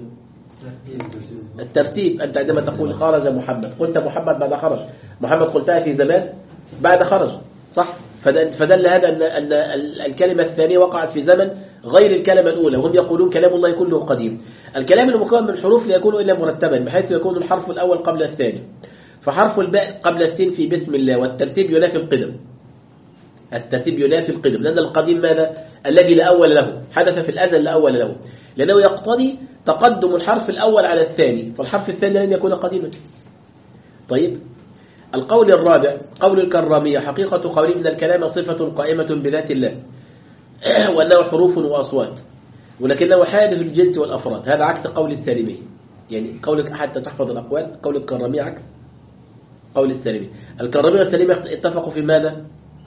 الترتيب. أنت عندما تقول خرج محمد قلت محمد بعد خرج، محمد قلتها في زمان بعد خرج، صح؟ فدل هذا أن أن الكلمة الثانية وقعت في زمن غير الكلمة الأولى، وهم يقولون كلام الله كله قديم. الكلام المكون من حروف لا يكون إلا مرتبا، بحيث يكون الحرف الأول قبل الثاني، فحرف الباء قبل السين في بسم الله، والترتيب ينافي القدم. الترتيب ينافي القدم، لأن القديم ماذا؟ الذي لا أول له، حدث في الأزل لا أول له، لأنه يقتضي تقدم الحرف الأول على الثاني، فالحرف الثاني لن يكون قديما. طيب، القول الرابع قول الكرامية: حقيقة قولهم إن الكلام صفة قائمة بذات الله وأنه حروف وأصوات ولكنه حادث الجنس والأفراد. هذا عكس قول السالمي، يعني قولك حتى تحفظ الأقوال، قول الكرامية عكس قول السالمي. الكرامية والسالمي اتفقوا في ماذا؟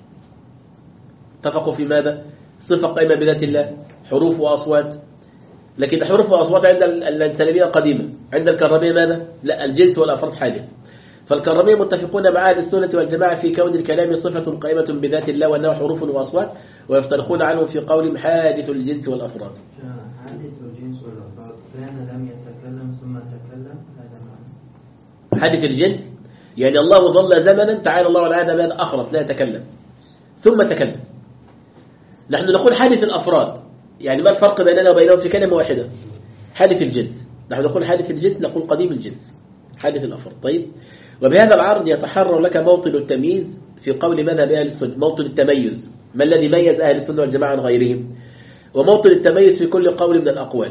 اتفقوا في ماذا؟ صفة قائمة بذات الله، حروف وأصوات، لكن حروف وأصوات عند السالمية قديمة، عند الكرامية ماذا؟ لا، الجنس والأفراد حادث. فالكرامية متفقون مع أهل السنة والجماعة في كون الكلام صفة قائمة بذات الله وأنه حروف وأصوات، ويفترقون عنه في قول حادث الجنس والأفراد. حادث الجنس والأفراد كان لم يتكلم ثم تكلم، هذا معنى حادث الجنس يعني الله ظل زمنا تعالى الله والعالم ماذا أخرس لا يتكلم ثم تكلم. نحن نقول حادث الأفراد، يعني ما الفرق بيننا وبينهم في كلمة واحدة؟ حادث الجنس. نحن نقول حادث الجنس، نقول قديم الجنس، حادث الأفراد. طيب، وبهذا العرض يتحرر لك موطن التمييز في قول مذهب أهل السنة، موطن التميز، ما الذي ميز أهل السنة والجماعة عن غيرهم، وموطن التميز في كل قول من الأقوال.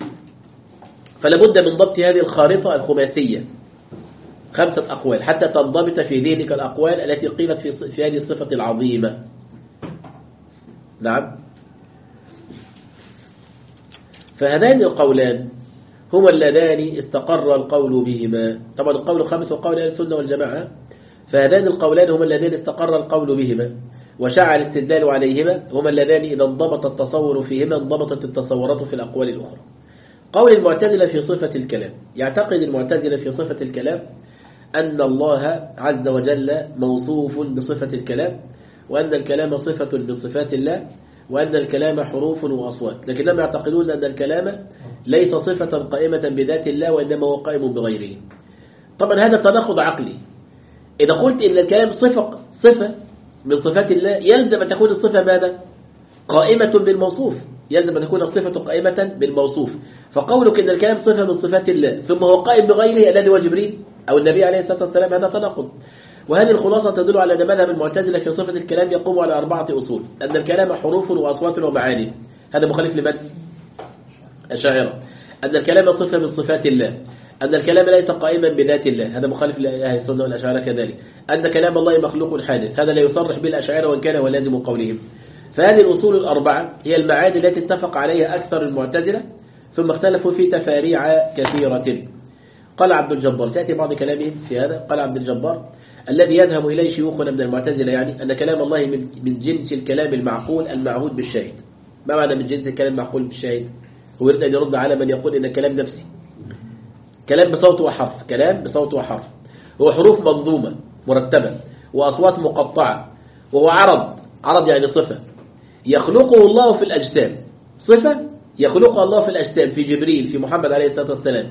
فلابد من ضبط هذه الخارطة الخماسية، خمسة أقوال، حتى تنضبط في ذهنك الأقوال التي قيلت في في هذه الصفة العظيمة. نعم. فهذان القولان هما اللذان استقر القول بهما. طبعا القول الخامس وقول أهل السنة والجماعة، فهذان القولان هما اللذان استقر القول بهما وشاع الاستدلال عليهما، هما اللذان إذا انضبط التصور فيهما انضبطت التصورات في الأقوال الأخرى. قول المعتزلة في صفة الكلام: يعتقد المعتزلة في صفة الكلام أن الله عز وجل موصوف بصفة الكلام، وأن الكلام صفة من صفات الله، وأن الكلام حروف وأصوات، لكنهم يعتقدون أن الكلام ليس صفة قائمة بذات الله وإنما هو قائم بغيره. طبعا هذا تناقض عقلي. إذا قلت إن الكلام صفة صفة من صفات الله يلزم أن تكون الصفة ماذا؟ قائمة بالموصوف، يلزم أن تكون الصفة قائمة بالموصوف. فقولك إن الكلام صفة من صفات الله ثم هو قائم بغيره الذي هو جبريل أو النبي عليه الصلاة والسلام، هذا تناقض. وهذه الخلاصة تدل على أن مذهب المعتزلة في صفة الكلام يقوم على أربعة أصول: أن الكلام حروف وأصوات ومعاني، هذا مخالف لمن؟ الأشاعرة. أن الكلام صفة من صفات الله، أن الكلام ليس قائما بذات الله، هذا مخالف لأهل السنة والأشاعرة كذلك. أن كلام الله مخلوق حادث، هذا لا يصرح به الأشاعرة وإن كان هو لازم قولهم. فهذه الأصول الأربعة هي المعاني التي اتفق عليها أكثر المعتزلة، ثم اختلفوا في تفاريع كثيرة. قال عبد الجبار، تأتي بعض كلامهم في هذا، قال عبد الجبار: الذي يذهب إليه شيوخنا من المعتزلة يعني أن كلام الله من جنس الكلام المعقول المعهود بالشاهد. ما معنى من جنس الكلام المعقول بالشاهد؟ هو يريد أن يرد على من يقول إن الكلام نفسي، كلام بصوت وحرف، كلام بصوت وحرف، هو حروف منظومة مرتبة وأصوات مقطعة، وهو عرض، عرض يعني صفة يخلقه الله في الأجسام، صفة يخلقها الله في الأجسام، في جبريل، في محمد عليه الصلاة والسلام،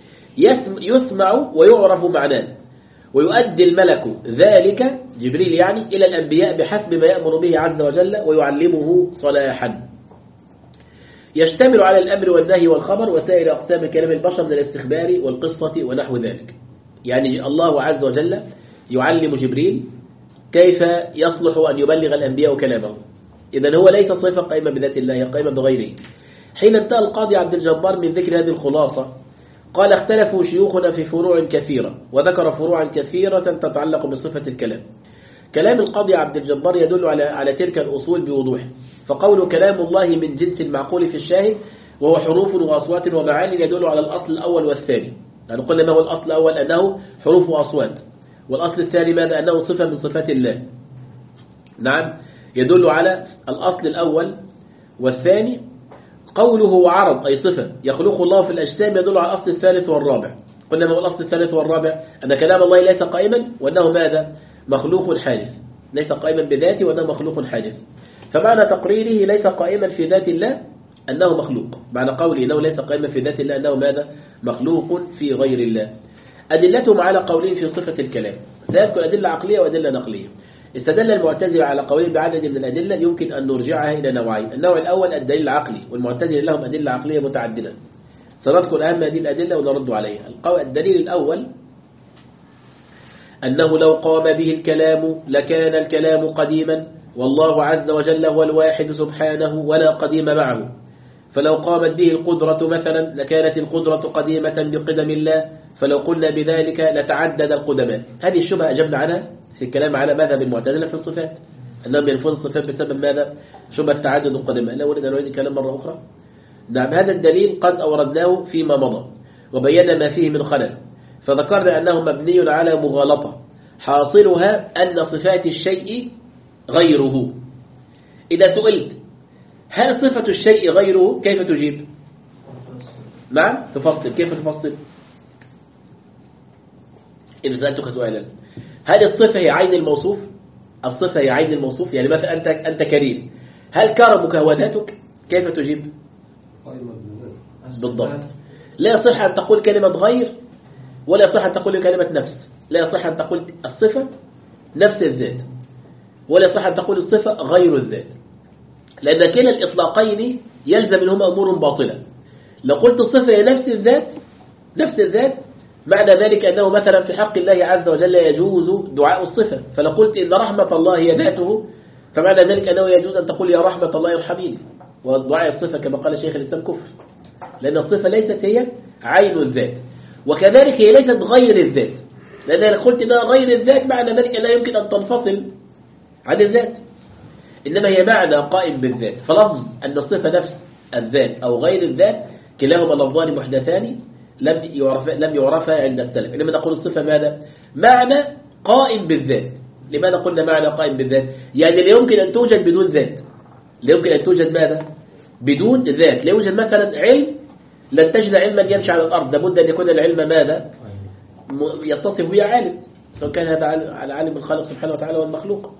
يسمع ويعرف معناه، ويؤدي الملك ذلك جبريل يعني إلى الأنبياء بحسب ما يأمر به عز وجل ويعلمه صلاحا، يشتمل على الأمر والنهي والخبر وسائر أقسام كلام البشر من الاستخبار والقصة ونحو ذلك. يعني الله عز وجل يعلم جبريل كيف يصلح أن يبلغ الأنبياء كلامه. إذن هو ليس صفة قائمة بذات الله، هي قائمة بغيره. حين انتهى القاضي عبد الجبار من ذكر هذه الخلاصة قال: اختلفوا شيوخنا في فروع كثيرة، وذكر فروعا كثيرة تتعلق بصفة الكلام. كلام القاضي عبد الجبار يدل على على تلك الأصول بوضوح. فقول كلام الله من جنس المعقول في الشاهد وهو حروف وأصوات ومعاني يدل على الأصل الأول والثاني. يعني قلنا ما هو الأصل الأول؟ أنه حروف وأصوات. والأصل الثاني ماذا؟ أنه صفة من صفات الله. نعم، يدل على الأصل الأول والثاني قوله عرض أي صفة يخلق الله في الأجسام يدل على الأصل الثالث والرابع. قلنا ما هو الأصل الثالث والرابع؟ أن كلام الله ليس قائما وأنه ماذا؟ مخلوق حادث. ليس قائما بذاته وأنه مخلوق حادث. فمعنى تقريره ليس قائما في ذات الله أنه مخلوق، معنى قوله أنه ليس قائما في ذات الله أنه ماذا؟ مخلوق في غير الله. أدلتهم على قولهم في صفة الكلام سيذكر أدلة عقلية وأدلة نقلية. استدل المعتزلة على قولهم بعدد من الأدلة يمكن أن نرجعها إلى نوعين. النوع الأول الدليل العقلي، والمعتزلة لهم أدلة عقلية متعددة، سنذكر أهم هذه الأدلة ونرد عليها. الدليل الأول أنه لو قام به الكلام لكان الكلام قديما، والله عز وجل هو الواحد سبحانه ولا قديم معه، فلو قامت به القدرة مثلا لكانت القدرة قديمة بقدم الله، فلو قلنا بذلك لتعدد القدماء. هذه الشبهة أجبنا عنها في الكلام على مذهب المعتزلة في الصفات، أنهم ينفون الصفات بسبب ماذا؟ شبهة تعدد القدماء. لا أريد أن أعيد الكلام مرة أخرى. نعم، هذا الدليل قد أوردناه فيما مضى وبينا ما فيه من خلل، فذكرنا أنه مبني على مغالطة حاصلها أن صفات الشيء غيره. إذا سئلت هل صفة الشيء غيره كيف تجيب؟ نعم، تفصل. كيف تفصل؟ إذا سألتك سؤالا هل الصفة هي عين الموصوف؟ الصفة هي عين الموصوف، يعني مثلا أنت أنت كريم، هل كرمك هو ذاتك؟ كيف تجيب؟ بالضبط. لا يصح أن تقول كلمة غير ولا يصح أن تقول كلمة نفس. لا يصح أن تقول الصفة نفس الذات ولا يصح أن تقول الصفة غير الذات، لأن كلا الإطلاقين يلزم منهما أمور باطلة. لو قلت الصفة هي نفس الذات نفس الذات معنى ذلك أنه مثلا في حق الله عز وجل يجوز دعاء الصفة، فلو قلت إن رحمة الله هي ذاته فمعنى ذلك أنه يجوز أن تقول يا رحمة الله ارحميني، ودعاء الصفة كما قال شيخ الإسلام كفر، لأن الصفة ليست هي عين الذات، وكذلك هي ليست غير الذات، لأن لو قلت إنها غير الذات معنى ذلك أنها يمكن أن تنفصل عن الذات، إنما هي معنى قائم بالذات. فلفظ أن الصفة نفس الذات أو غير الذات كلاهما لفظان محدثان لم يعرف لم يعرفا عند السلف، إنما نقول الصفة ماذا؟ معنى قائم بالذات. لماذا قلنا معنى قائم بالذات؟ يعني لا يمكن أن توجد بدون ذات، لا يمكن أن توجد ماذا؟ بدون ذات. لا يوجد مثلا علم، لن تجد علما يمشي على الأرض، لابد أن يكون العلم ماذا؟ يتصف به عالم، سواء كان هذا على عالم الخالق سبحانه وتعالى والمخلوق.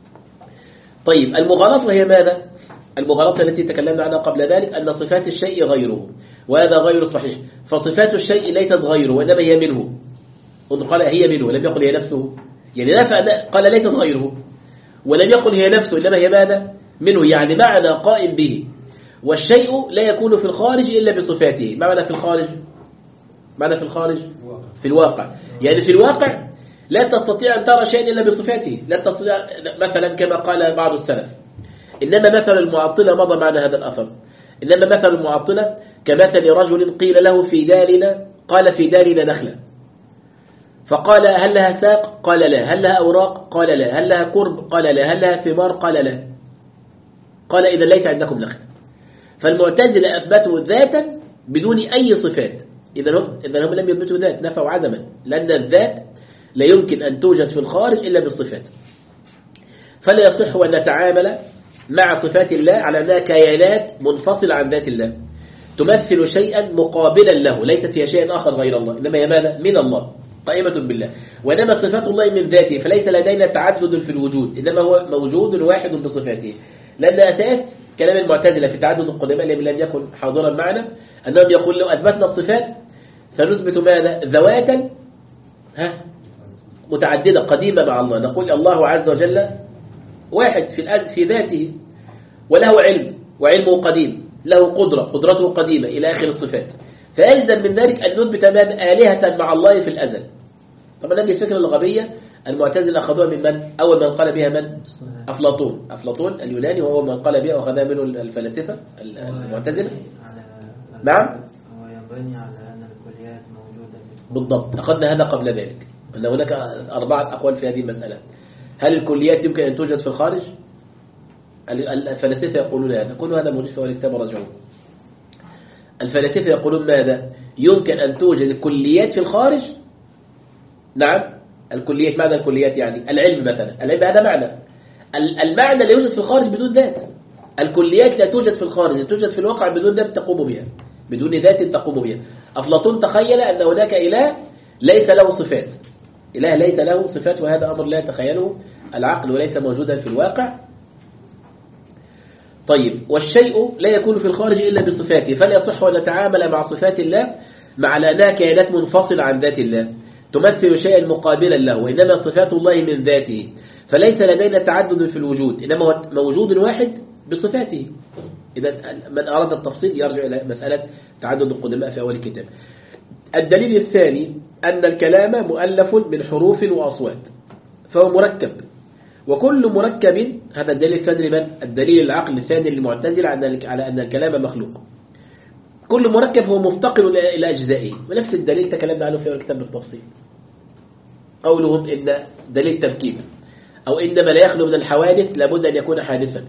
طيب، المغالطة هي ماذا؟ المغالطة التي تكلمنا عنها قبل ذلك أن صفات الشيء غيره، وهذا غير صحيح. فصفات الشيء ليست غيره وإنما هي منه. قال هي منه لم يقل هي نفسه، يعني نفى قال ليست غيره ولم يقل هي نفسه إنما هي ماذا؟ منه، يعني معنى قائم به. والشيء لا يكون في الخارج إلا بصفاته. ما معنى في الخارج؟ معنى في الخارج في الواقع، يعني في الواقع لا تستطيع أن ترى شيئا إلا بصفاته. لا تستطيع مثلا كما قال بعض السلف، إنما مثل المعطلة مضى معنا هذا الأثر، إنما مثل المعطلة كمثل رجل قيل له في دارنا، قال في دارنا نخلة، فقال هل لها ساق؟ قال لا. هل لها أوراق؟ قال لا. هل لها قرب؟ قال لا. هل لها ثمار؟ قال لا. قال إذا ليس عندكم نخلة. فالمعتزلة أثبتوا ذاتا بدون أي صفات، إذا هم, إذا هم لم يثبتوا ذات، نفوا عدما، لأن الذات لا يمكن أن توجد في الخارج إلا بالصفات. فلا يصح أن نتعامل مع صفات الله على أنها كيانات منفصلة عن ذات الله تمثل شيئا مقابلا له، ليست هي شيء آخر غير الله، إنما هي ماذا؟ من الله، قائمة بالله. وإنما صفات الله من ذاته، فليس لدينا تعدد في الوجود، إنما هو موجود واحد بصفاته. لأن أساس كلام المعتزلة في تعدد القدماء الذي لم يكن حاضرا معنا أنهم يقول لو أثبتنا الصفات سنثبت ماذا؟ ذواتا ها متعددة قديمة مع الله. نقول الله عز وجل واحد في في ذاته، وله علم وعلمه قديم، له قدرة قدرته قديمة إلى آخر الصفات، فيلزم من ذلك أن نثبت آلهة مع الله في الأزل. طبعا هذه الفكرة الغبية المعتزلة أخذوها من من؟ أول من قال بها من؟ أفلاطون. أفلاطون اليوناني وهو من قال بها وأخذها منه الفلاسفة المعتزلة. نعم، هو ينبني على أن الكليات موجودة بالضبط. أخذنا هذا قبل ذلك، أن هناك أربعة أقوال في هذه المسألة. هل الكليات يمكن أن توجد في الخارج؟ الفلاسفة يقولون هذا، كل هذا موجود في أول الكتاب رجعون. الفلاسفة يقولون ماذا؟ يمكن أن توجد الكليات في الخارج. نعم، الكليات. معنى الكليات يعني العلم مثلا، العلم هذا معنى، المعنى لا يوجد في الخارج بدون ذات، الكليات لا توجد في الخارج، توجد في الواقع بدون ذات تقوم بها، بدون ذات تقوم بها. أفلاطون تخيل أن هناك إله ليس له صفات، إله ليس له صفات، وهذا أمر لا يتخيله العقل وليس موجودا في الواقع. طيب، والشيء لا يكون في الخارج إلا بصفاته، فلا يصح أن نتعامل مع صفات الله مع أنها كائنات منفصلة عن ذات الله تمثل شيئا مقابلا له، وإنما صفات الله من ذاته، فليس لدينا تعدد في الوجود، إنما هو موجود واحد بصفاته. إذا من أراد التفصيل يرجع إلى مسألة تعدد القدماء في أول الكتاب. الدليل الثاني أن الكلام مؤلف من حروف وأصوات، فهو مركب، وكل مركب، هذا الدليل الثاني من الدليل العقل الثاني المعتزل على أن الكلام مخلوق، كل مركب هو مفتقر إلى أجزائه، ونفس الدليل تكلمنا عنه في الكتاب بالتفصيل. قولهم إن دليل تركيب، أو إنما لا يخلو من الحوادث لابد أن يكون حادثا،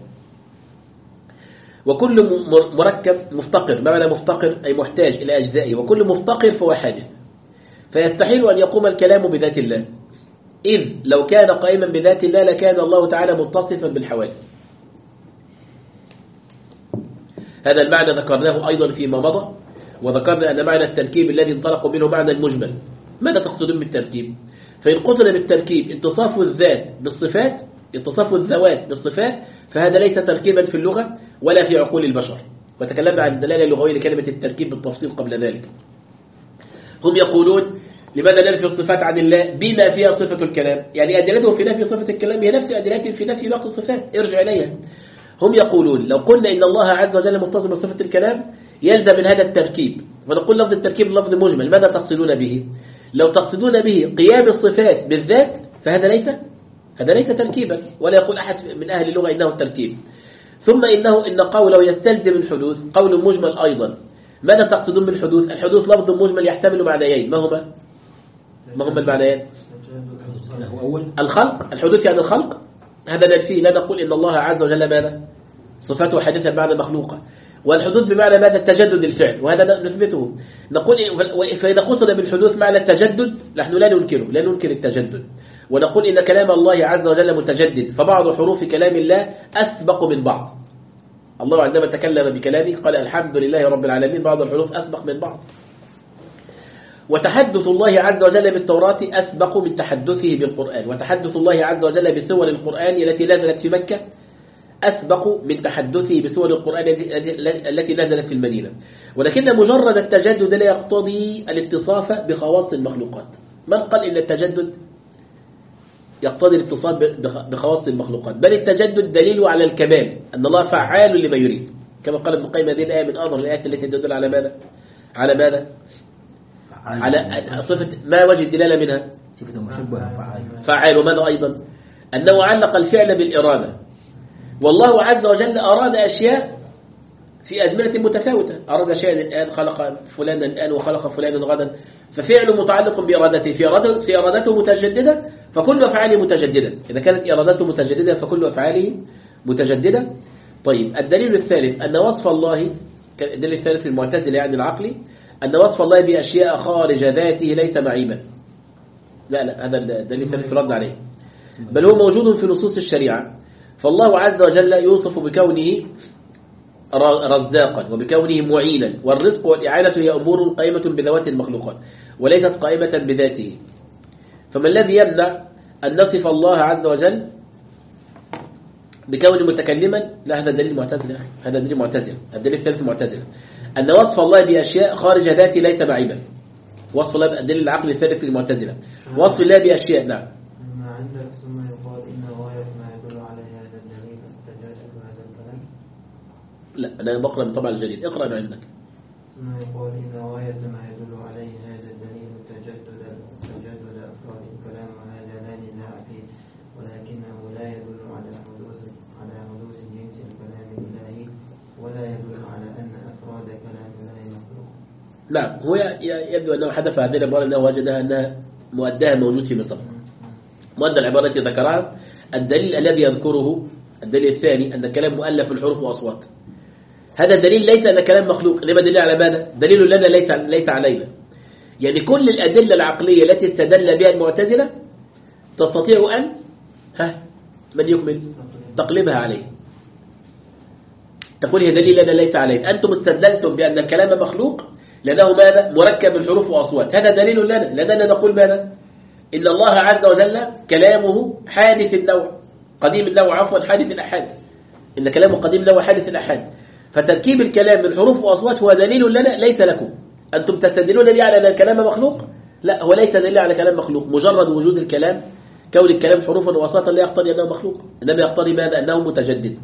وكل مركب مفتقر، ما معنى مفتقر؟ أي محتاج إلى أجزائه، وكل مفتقر فهو حادث، فيستحيل أن يقوم الكلام بذات الله، إذ لو كان قائما بذات الله لكان الله تعالى متصفا بالحوادث. هذا المعنى ذكرناه أيضا فيما مضى، وذكرنا أن معنى التركيب الذي انطلق منه معنى المجمل. ماذا تقصدون بالتركيب؟ فإن قصد بالتركيب اتصاف الذات بالصفات، اتصاف الذوات بالصفات، فهذا ليس تركيبا في اللغة ولا في عقول البشر، وتكلمنا عن الدلالة اللغوية لكلمة التركيب بالتفصيل قبل ذلك. هم يقولون لماذا ننفي الصفات عن الله بما فيها صفة الكلام؟ يعني أدلته في نفي صفة الكلام هي نفس أدلته في نفي باقي الصفات، ارجع إليها. هم يقولون لو قلنا إن الله عز وجل متصف بصفة الكلام يلزم من هذا التركيب، ونقول لفظ التركيب لفظ مجمل، ماذا تقصدون به؟ لو تقصدون به قيام الصفات بالذات فهذا ليس هذا ليس تركيبا، ولا يقول أحد من أهل اللغة إنه تركيب. ثم إنه إن قوله يستلزم الحدوث قول مجمل أيضا. ماذا تقصدون بالحدوث؟ الحدوث لفظ مجمل يحتمل معنيين، ما هما؟ ما هما المعنيين؟ الخلق، الحدوث يعني الخلق، هذا ننفيه، لا نقول إن الله عز وجل ماذا؟ صفاته حادثة بمعنى مخلوقة، والحدوث بمعنى ماذا؟ التجدد الفعل، وهذا نثبته. نقول فإذا قصد بالحدوث معنى التجدد نحن لا ننكره، لا ننكر التجدد، ونقول إن كلام الله عز وجل متجدد، فبعض حروف كلام الله أسبق من بعض. الله عندما تكلم بكلامه قال الحمد لله رب العالمين، بعض الحروف أسبق من بعض. وتحدث الله عز وجل بالتوراة أسبق من تحدثه بالقرآن، وتحدث الله عز وجل بسور القرآن التي نزلت في مكة أسبق من تحدثه بسور القرآن التي نزلت في المدينة. ولكن مجرد التجدد لا يقتضي الاتصاف بخواص المخلوقات. من قال إن التجدد يقتضي الاتصاف بخواص المخلوقات؟ بل التجدد دليل على الكمال، أن الله فعال لما يريد، كما قال ابن القيم هذه الآية من أمر الآيات التي تدل على ماذا؟ على ماذا؟ على صفة ما وجه الدلالة منها؟ صفة مشبهة فعال. فعال. وماذا أيضا؟ أنه علق الفعل بالإرادة، والله عز وجل أراد أشياء في أزمنة متفاوتة، أراد شيئا الآن خلق فلانا الآن وخلق فلانا غدا، ففعله متعلق بإرادته، في إرادته, في إرادته متجددة فكل أفعاله متجددة، إذا كانت إرادته متجددة فكل أفعاله متجددة. طيب، الدليل الثالث أن وصف الله، الدليل الثالث المعتزلة يعني العقلي، أن وصف الله بأشياء خارج ذاته ليس معيبا. لا لا، هذا الدليل الثالث رد عليه، بل هو موجود في نصوص الشريعة. فالله عز وجل يوصف بكونه رزاقا وبكونه معينا، والرزق والإعانة هي أمور قائمة بذوات المخلوقات وليست قائمة بذاته. فما الذي يمنع أن نصف الله عز وجل بكونه متكلما؟ لا، هذا دليل معتزل، هذا دليل معتزل، الدليل الثالث معتزل، أن وصف الله بأشياء خارج ذاته ليس معيبا. وصف الله الدليل العقل الثالث المعتزلة، وصف الله بأشياء. نعم. ما عندك ثم يقال إن غاية ما يدل على هذا الدليل التجدد هذا الكلام. لا، أنا بقرأ من طبع الجديد، اقرأ ما عندك. ثم يقال إن غاية ما يدل عليه هذا الدليل التجدد تجدد أفراد الكلام، وهذا لا نزاع فيه، ولكنه لا يدل على حدوث على حدوث جنس الكلام الإلهي، ولا يدل على أن أفراد كلام الله مخلوق. نعم، هو يبدو أنه حدث هذه العبارة أنه وجدها أنها مؤداها موجود في مصر. مؤدى العبارة التي ذكرها الدليل الذي يذكره الدليل الثاني أن الكلام مؤلف الحروف وأصوات. هذا دليل ليس أن كلام مخلوق، إنما دليل على ماذا؟ دليل لنا ليس ليس علينا. يعني كل الأدلة العقلية التي استدل بها المعتزلة تستطيع أن ها من يكمل تقلبها عليه. تقول هي دليل لنا ليس عليه. أنتم استدللتم بأن الكلام مخلوق لأنه ماذا؟ مركب من حروف وأصوات. هذا دليل لنا، لأننا نقول ماذا؟ إن الله عز وجل كلامه حادث النوع، قديم النوع عفوا، حادث الأحاد. إن كلامه قديم النوع حادث الأحاد. فتركيب الكلام من حروف وأصوات هو دليل لنا ليس لكم. أنتم تستدلون لي على أن الكلام مخلوق؟ لا، هو ليس دليل على كلام مخلوق. مجرد وجود الكلام، كون الكلام حروفا وأصواتا لا يقتضي أنه مخلوق، إنما يقتضي ماذا؟ أنه متجدد.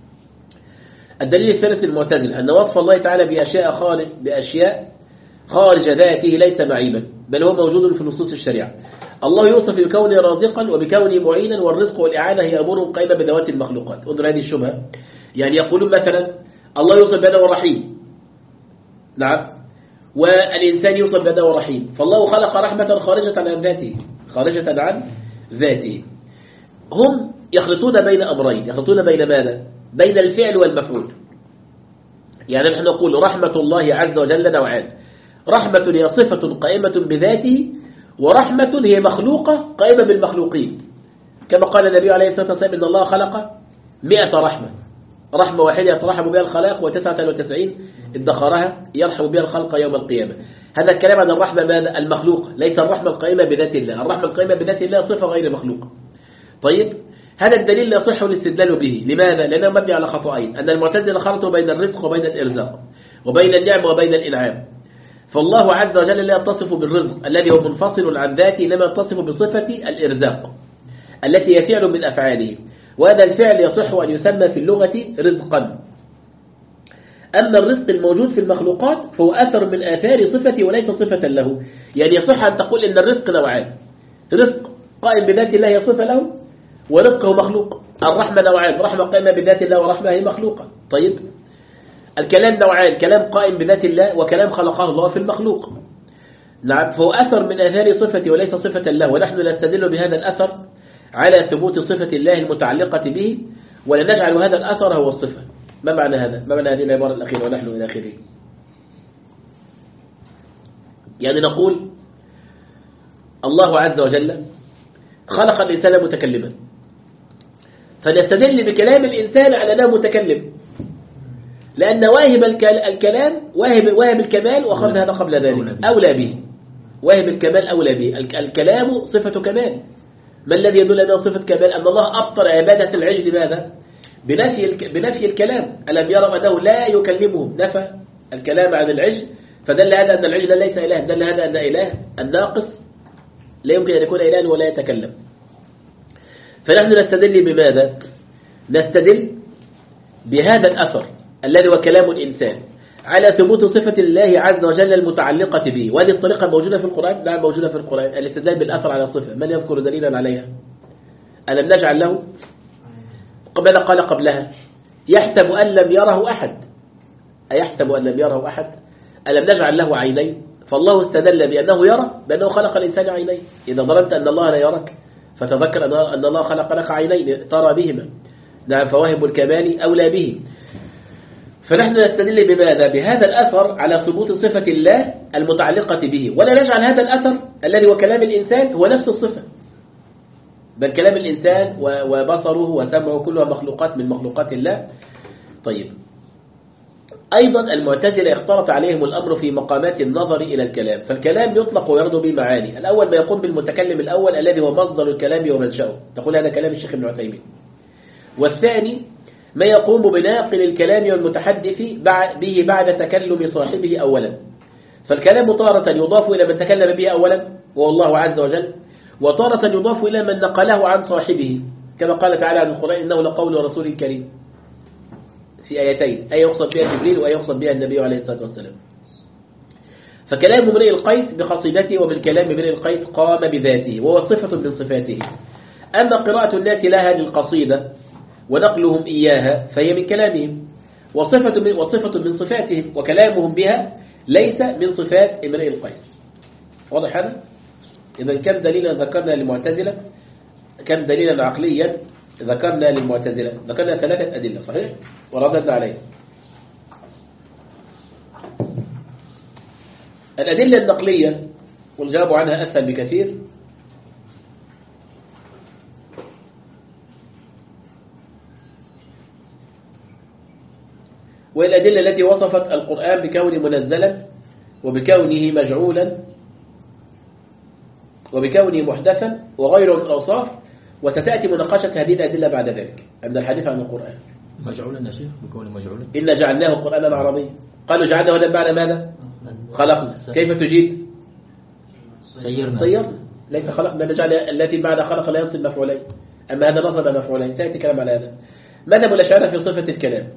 الدليل الثالث المعتزل أن وصف الله تعالى بأشياء خارج بأشياء خارج ذاته ليس معيبا، بل هو موجود في نصوص الشريعة. الله يوصف بكونه رازقا وبكونه معينا، والرزق والإعانة هي أمور قائمة بذوات المخلوقات. انظر هذه الشبهة. يعني يقولون مثلا الله يوصف بأنه رحيم، نعم، والإنسان يوصف بأنه رحيم، فالله خلق رحمة خارجة عن ذاته، خارجة عن ذاته. هم يخلطون بين أمرين، يخلطون بين ماذا؟ بين الفعل والمفعول. يعني نحن نقول رحمة الله عز وجل نوعان: رحمة هي صفة قائمة بذاته، ورحمة هي مخلوقة قائمة بالمخلوقين، كما قال النبي عليه الصلاة والسلام إن الله خلق مئة رحمة، رحمة واحدة يترحم بها الخلائق وتسعة وتسعين ادخرها يرحم بها الخلق يوم القيامة. هذا الكلام عن الرحمة ماذا؟ المخلوق، ليس الرحمة القائمة بذات الله. الرحمة القائمة بذات الله صفة غير مخلوقة. طيب، هذا الدليل لا يصح الاستدلال به. لماذا؟ لأنه مبني على خطأين: أن المعتزلة خلطوا بين الرزق وبين الإرزاق، وبين النعم وبين الإنعام. فالله عز وجل لا يتصف بالرزق الذي هو منفصل عن ذاته، إنما يتصف بصفة الإرزاق التي هي فعل من أفعاله، وهذا الفعل يصح أن يسمى في اللغة رزقا. أما الرزق الموجود في المخلوقات فهو أثر من آثار صفته وليس صفة له. يعني يصح أن تقول إن الرزق نوعان: رزق قائم بذات الله هي صفة له، ورزقه مخلوق. الرحمة نوعان: رحمة قائمة بذات الله ورحمة هي مخلوقة. طيب، الكلام نوعان: كلام قائم بذات الله وكلام خلقه الله في المخلوق. نعم، فهو أثر من آثار صفته وليس صفة له، ونحن نستدل بهذا الأثر على ثبوت صفة الله المتعلقة به، ولا نجعل هذا الأثر هو الصفة. ما معنى هذا؟ ما معنى هذه العبارة الأخيرة ونحن إلى آخره؟ يعني نقول الله عز وجل خلق الإنسان متكلما، فنستدل بكلام الإنسان على أنه متكلم، لأن واهب الكلام واهب, واهب الكمال، وأخذنا هذا قبل ذلك، أولى به. واهب الكمال أولى به. الكلام صفة كمال. ما الذي يدل أنه صفة كمال؟ أن الله أبطل عبادة العجل ماذا؟ بنفي بنفي الكلام. ألم يروا أنه لا يكلمهم؟ نفى الكلام عن العجل، فدل هذا أن العجل ليس إله، دل هذا أن إله الناقص لا يمكن أن يكون إله ولا يتكلم. فنحن نستدل بماذا؟ نستدل بهذا الأثر الذي هو كلام الإنسان على ثبوت صفة الله عز وجل المتعلقة به. وهذه الطريقة موجودة في القرآن؟ نعم موجودة في القرآن. الاستدلال بالأثر على صفة، من يذكر دليلا عليها؟ ألم نجعل له؟ ماذا قال قبلها؟ يحسب أن لم يره أحد. أيحسب أن لم يره أحد؟ ألم نجعل له عينين؟ فالله استدل بأنه يرى، بأنه خلق الإنسان عينين. إذا ظننت أن الله لا يراك فتذكر أن الله خلق لك عينين ترى بهما. نعم، فواهب الكمال أولى به. فنحن نستدل بماذا؟ بهذا الأثر على ثبوت صفة الله المتعلقة به، ولا نجعل هذا الأثر الذي هو كلام الإنسان هو نفس الصفة، بل كلام الإنسان وبصره وسمعه كلها مخلوقات من مخلوقات الله. طيب، أيضا المعتزلة اختلط عليهم الأمر في مقامات النظر إلى الكلام، فالكلام يطلق ويرد بمعاني. الأول ما يقوم بالمتكلم الأول الذي هو مصدر الكلام ومنشأه، تقول هذا كلام الشيخ ابن عثيمين. والثاني ما يقوم بناقل الكلام والمتحدث به بعد تكلم صاحبه أولا. فالكلام تارة يضاف إلى من تكلم به أولا وهو الله عز وجل، وتارة يضاف إلى من نقله عن صاحبه، كما قال تعالى عن القرآن إنه لقول رسول كريم في آيتين، أي يقصد بها جبريل وأي يقصد بها النبي عليه الصلاة والسلام. فكلام امرئ القيس بقصيدته ومن كلام امرئ القيس قام بذاته وهو صفة من صفاته. أما قراءة الناس لها للقصيدة ونقلهم إياها فهي من كلامهم وصفة من, وصفة من صفاتهم، وكلامهم بها ليس من صفات امرئ القيس. واضح هذا؟ إذا كم دليلا ذكرنا للمعتزلة، كم دليلا عقليا ذكرنا للمعتزلة؟ ذكرنا ثلاثة أدلة صحيح ورددنا عليها. الأدلة النقلية والجواب عنها أسهل بكثير. والأدلة التي وصفت القرآن بكونه منزلا وبكونه مجعولا وبكونه محدثا وغيره من الأوصاف، وستأتي مناقشة هذه الأدلة بعد ذلك عند الحديث عن القرآن. مجعولا يا شيخ بكونه مجعولا. إن جعلناه قرآنا عربيا. قالوا جعلناه هذا بمعنى ماذا؟ خلقنا. كيف تجيب؟ سيرنا. سيرنا. ليس خلقنا، نجعل التي بعد خلق لا ينصب مفعولين، أما هذا نصب مفعولين. سيأتي كلام على هذا. مذهب الأشاعرة في صفة الكلام.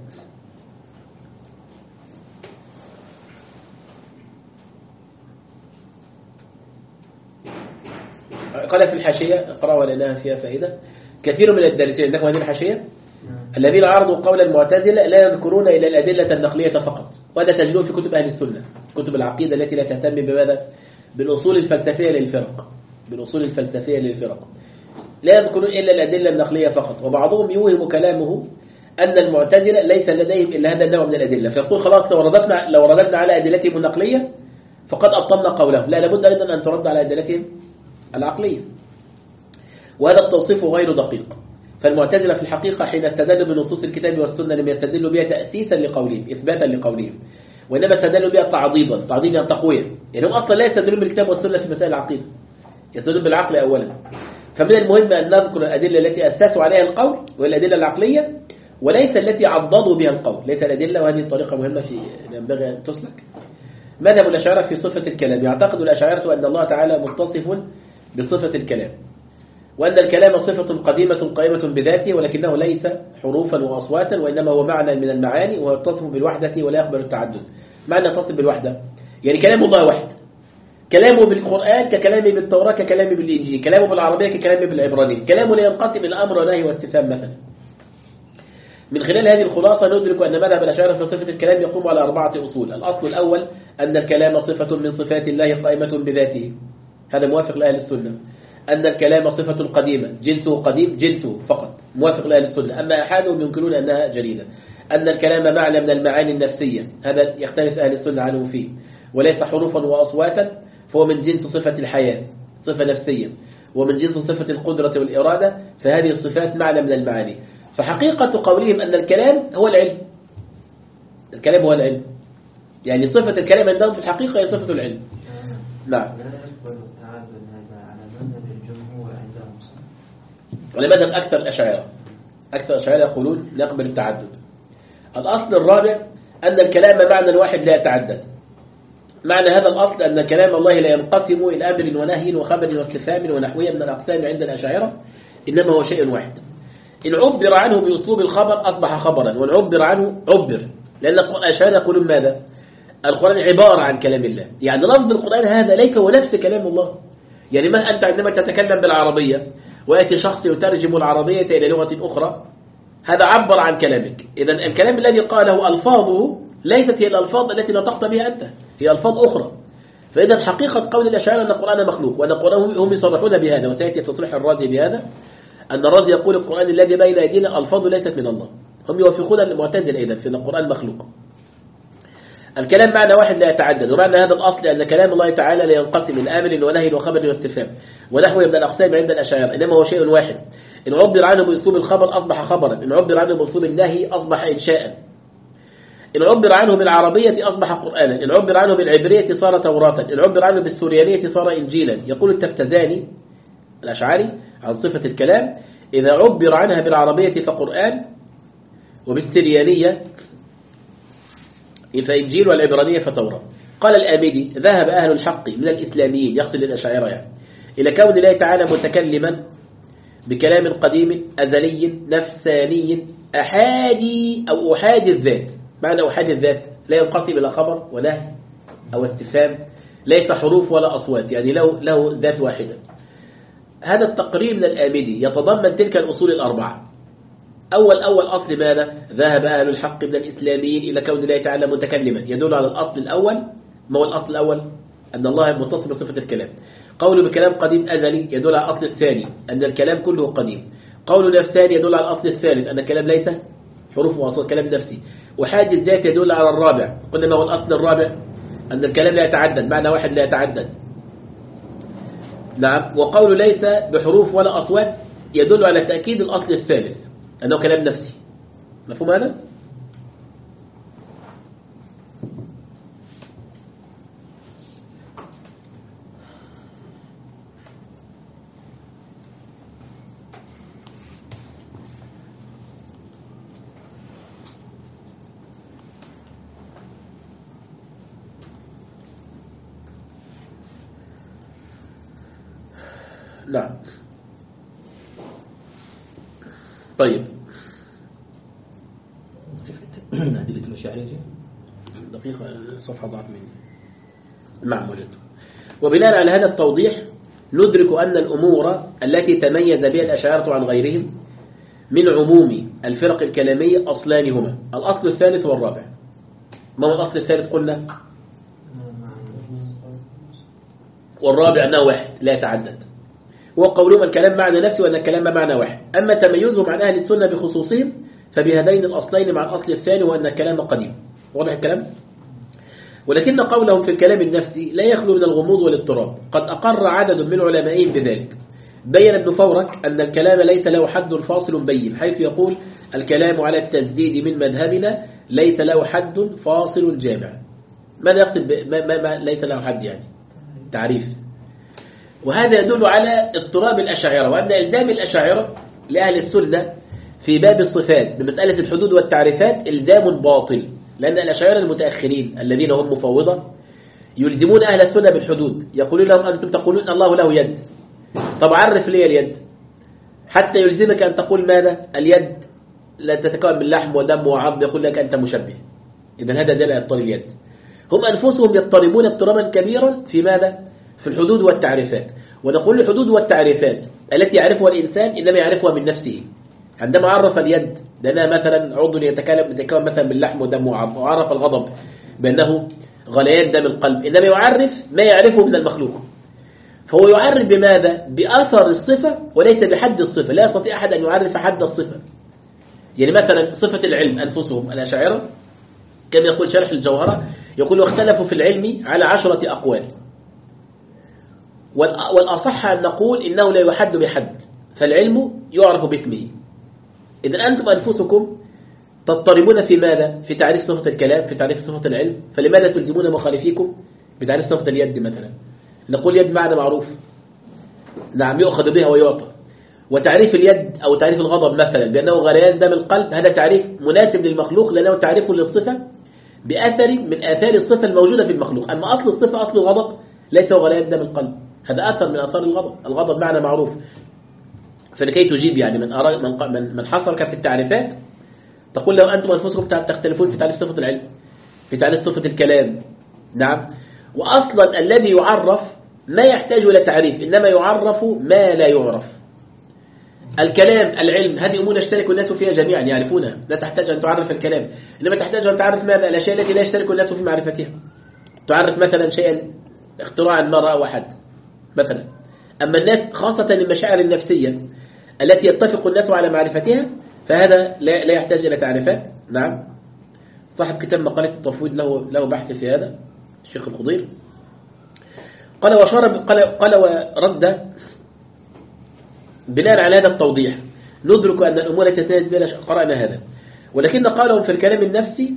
قال في الحاشية، اقرأوا لأنها فيها فائدة. كثير من الدارسين عندكم هذه الحاشية الذين عرضوا قول المعتزلة لا يذكرون إلا الأدلة النقلية فقط، وهذا تجدون في كتب أهل السنة، كتب العقيدة التي لا تهتم بماذا؟ بالأصول الفلسفية للفرق، بالأصول الفلسفية للفرق لا يذكرون إلا الأدلة النقلية فقط. وبعضهم يوهم كلامه أن المعتزلة ليس لديهم إلا هذا النوع من الأدلة، فيقول خلاص لو رددنا لو رددنا على أدلتهم النقلية فقد أبطلنا قولهم. لا، لابد أيضا أن ترد على أدلتهم العقلية، وهذا التوصيف غير دقيق. فالمعتزلة في الحقيقة حين استدلوا بنصوص الكتاب والسنة لم يستدلوا بها تأسيسا لقولهم إثباتا لقولهم، وإنما استدلوا بها تعضيدا، تعضيدا تقوية. يعني هم أصلا لا يستدلون بالكتاب والسنة في مسائل العقيدة، يستدلون بالعقل أولا. فمن المهم أن نذكر الأدلة التي أسسوا عليها القول والأدلة العقلية، وليس التي عضدوا بها القول، ليس الأدلة. وهذه الطريقة مهمة في ينبغي أن تسلك. مذهب الأشاعرة في صفة الكلام. يعتقد الأشاعرة أن الله تعالى متصف بصفة الكلام، وأن الكلام صفة قديمة قائمة بذاته، ولكنه ليس حروفا وأصواتا، وإنما هو معنى من المعاني، ويتصف بالوحدة ولا يقبل التعدد. معنى يتصف بالوحدة يعني كلام الله واحد، كلامه بالقرآن ككلامه بالتوراة ككلامه بالإنجيل، كلامه بالعربية ككلامه بالعبرانية، كلامه لا ينقسم إلى أمر ونهي واستفهام مثلا. من خلال هذه الخلاصة ندرك أن مذهب الأشاعرة في صفة الكلام يقوم على أربعة أصول. الأصل الأول أن الكلام صفة من صفات الله قائمة بذاته، هذا موافق لأهل السنة. أن الكلام صفة قديمة، جنسه قديم، جنسه فقط، موافق لأهل السنة. أما أحدهم ينكرون أنها جديدة. أن الكلام معنى من المعاني النفسية، هذا يختلف أهل السنة عنه فيه، وليس حروفا وأصواتا، فهو من جنس صفة الحياة، صفة نفسية، ومن جنس صفة القدرة والإرادة، فهذه الصفات معنى من المعاني. فحقيقة قولهم أن الكلام هو العلم، الكلام هو العلم، يعني صفة الكلام عندهم في الحقيقة هي صفة العلم. نعم. ولماذا أكثر الأشاعرة أكثر الأشاعرة يقولون نقبل التعدد. الأصل الرابع أن الكلام معنى واحد لا يتعدد. معنى هذا الأصل أن كلام الله لا ينقسم إلى أمر ونهي وخبر واستفهام ونحوية من الأقسام عند الأشاعرة، إنما هو شيء واحد. إن عبر عنه بأسلوب الخبر أصبح خبرا، وإن عبر عنه عبر، لأن الأشاعرة يقولون ماذا؟ القرآن عبارة عن كلام الله، يعني لفظ القرآن هذا ليس هو نفس كلام الله. يعني ما أنت عندما تتكلم بالعربية ويأتي شخص يترجم العربية إلى لغة أخرى، هذا عبر عن كلامك. إذن الكلام الذي قاله ألفاظه ليست هي الألفاظ التي نطقت بها أنت، هي ألفاظ أخرى. فإذا حقيقة قول الأشاعرة أن القرآن مخلوق، وأن القرآن هم يصرحون بهذا، وسيأتي تصريح الرازي بهذا، أن الرازي يقول القرآن الذي بين أيدينا ألفاظ ليست من الله. هم يوافقون المعتزلة إذن في أن القرآن مخلوق. الكلام معنى واحد لا يتعدد، ومعنى هذا الأصل أن كلام الله تعالى لا ينقسم إلى أمر ونهي وخبر واستفهام ونحوه من الأقسام عند الأشاعرة، إنما هو شيء واحد. إن عبر عنه بأسلوب الخبر أصبح خبرا، إن عبر عنه بأسلوب النهي أصبح إنشاء، إن عبر عنه بالعربية أصبح قرآنا، إن عبر عنه بالعبرية صار توراة، إن عبر عنه بالسوريانية صار إنجيلا. يقول التفتزاني الأشعري عن صفة الكلام: إذا عبر عنها بالعربية فقرآن، وبالسريانية فإنجيل، والعبرانية فتوراة. قال الآمدي: ذهب أهل الحق من الإسلاميين، يقصد للأشاعرة يعني، إلى كون الله تعالى متكلما بكلام قديم أزلي نفساني أحادي أو أحادي الذات. معنى أحادي الذات لا ينقسم إلى خبر ونهي أو استفهام، ليس حروف ولا أصوات، يعني له, له ذات واحدة. هذا التقرير من الآمدي يتضمن تلك الأصول الأربعة. أول أول أصل ماذا؟ ذهب أهل الحق من الإسلاميين إلى كون الله تعالى متكلما، يدل على الأصل الأول. ما هو الأصل الأول؟ أن الله متصف بصفة الكلام. قوله بكلام قديم أزلي يدل على الأصل الثاني، أن الكلام كله قديم. قوله نفساني يدل على الأصل الثالث، أن الكلام ليس حروف وأصوات، كلام نفسي. وحاجة الذات يدل على الرابع. قلنا ما هو الأصل الرابع؟ أن الكلام لا يتعدد، معنى واحد لا يتعدد. نعم. وقوله ليس بحروف ولا أصوات يدل على تأكيد الأصل الثالث، أنه كلام نفسي. مفهوم هذا؟ نعم. طيب أدلة المشاعر دقيقة الصفحة ضاعت مني. نعم وجدته. وبناء على هذا التوضيح ندرك أن الأمور التي تميز بها الأشاعرة عن غيرهم من عموم الفرق الكلامية أصلان هما الأصل الثالث والرابع. ما هو الأصل الثالث قلنا؟ والرابع أنه واحد لا يتعدد. وقولهم الكلام معنى نفسي وأن الكلام معنى واحد. أما تميزهم عن أهل السنة بخصوصهم فبهذين الأصلين مع الأصل الثاني وأن الكلام قديم. واضح الكلام؟ ولكن قولهم في الكلام النفسي لا يخلو من الغموض والاضطراب. قد أقر عدد من علمائهم بذلك. بين ابن فورك أن الكلام ليس له حد فاصل بين، حيث يقول الكلام على التسديد من مذهبنا ليس له حد فاصل جامع. ماذا يقصد ما, ما, ما ليس له حد؟ يعني تعريف. وهذا يدل على اضطراب الأشاعرة، وأن إلزام الأشاعرة لأهل السنة في باب الصفات بمسألة الحدود والتعريفات إلزام باطل، لأن الأشاعرة المتأخرين الذين هم مفوضة يلزمون أهل السنة بالحدود، يقولون لهم أنتم تقولون الله له يد، طب عرف لي اليد، حتى يلزمك أن تقول ماذا؟ اليد لا تتكون من لحم ودم وعظم، يقول لك أنت مشبه. إذن هذا دل على اضطراب اليد. هم أنفسهم يضطربون اضطرابا كبيرا في ماذا؟ في الحدود والتعريفات. ونقول الحدود والتعريفات التي يعرفها الإنسان إنما يعرفها من نفسه. عندما عرف اليد لأنها مثلا عضو يتكلم يتكون مثلا من لحم ودم وعظم، وعرف الغضب بأنه غليان دم القلب، إنما يعرف ما يعرفه من المخلوق. فهو يعرف بماذا؟ بأثر الصفة وليس بحد الصفة. لا يستطيع أحد أن يعرف حد الصفة. يعني مثلا صفة العلم أنفسهم الأشاعرة كما يقول شرح الجوهرة، يقول واختلفوا في العلم على عشرة أقوال، والأصح أن نقول إنه لا يحد بحد، فالعلم يعرف باسمه. إذن أنتم أنفسكم تضطربون في ماذا؟ في تعريف صفة الكلام، في تعريف صفة العلم، فلماذا تلزمون مخالفيكم بتعريف صفة اليد مثلا؟ نقول يد معنى معروف، نعم يؤخذ بها ويعطى. وتعريف اليد أو تعريف الغضب مثلا بأنه غليان دم القلب، هذا تعريف مناسب للمخلوق لأنه تعريف للصفة بأثر من آثار الصفة الموجودة في المخلوق. أما أصل الصفة أصل الغضب ليس هو غليان دم القلب، هذا أثر من آثار الغضب. الغضب معنى معروف. فلكي تجيب يعني من أرى من من حصرك في التعريفات تقول لو أنتم أنفسكم تختلفون في تعريف صفة العلم، في تعريف صفة الكلام، نعم. وأصلا الذي يعرف ما يحتاج إلى تعريف، إنما يعرف ما لا يعرف. الكلام العلم هذه أمور يشترك الناس فيها جميعا يعرفونها، لا تحتاج أن تعرف الكلام، إنما تحتاج أن تعرف ماذا؟ الأشياء التي لا يشترك الناس في معرفتها. تعرف مثلا شيئا اختراعا ما رأى أحد مثلا. أما الناس خاصة المشاعر النفسية التي يتفق الناس على معرفتها فهذا لا لا يحتاج إلى تعريفات. نعم. صاحب كتاب مقالة التفويض له له بحث في هذا الشيخ الخضير. قال وشرب قال قال ورد بناء على هذا التوضيح ندرك أن الأمور التي تتميز بها قرأنا هذا، ولكن قالهم في الكلام النفسي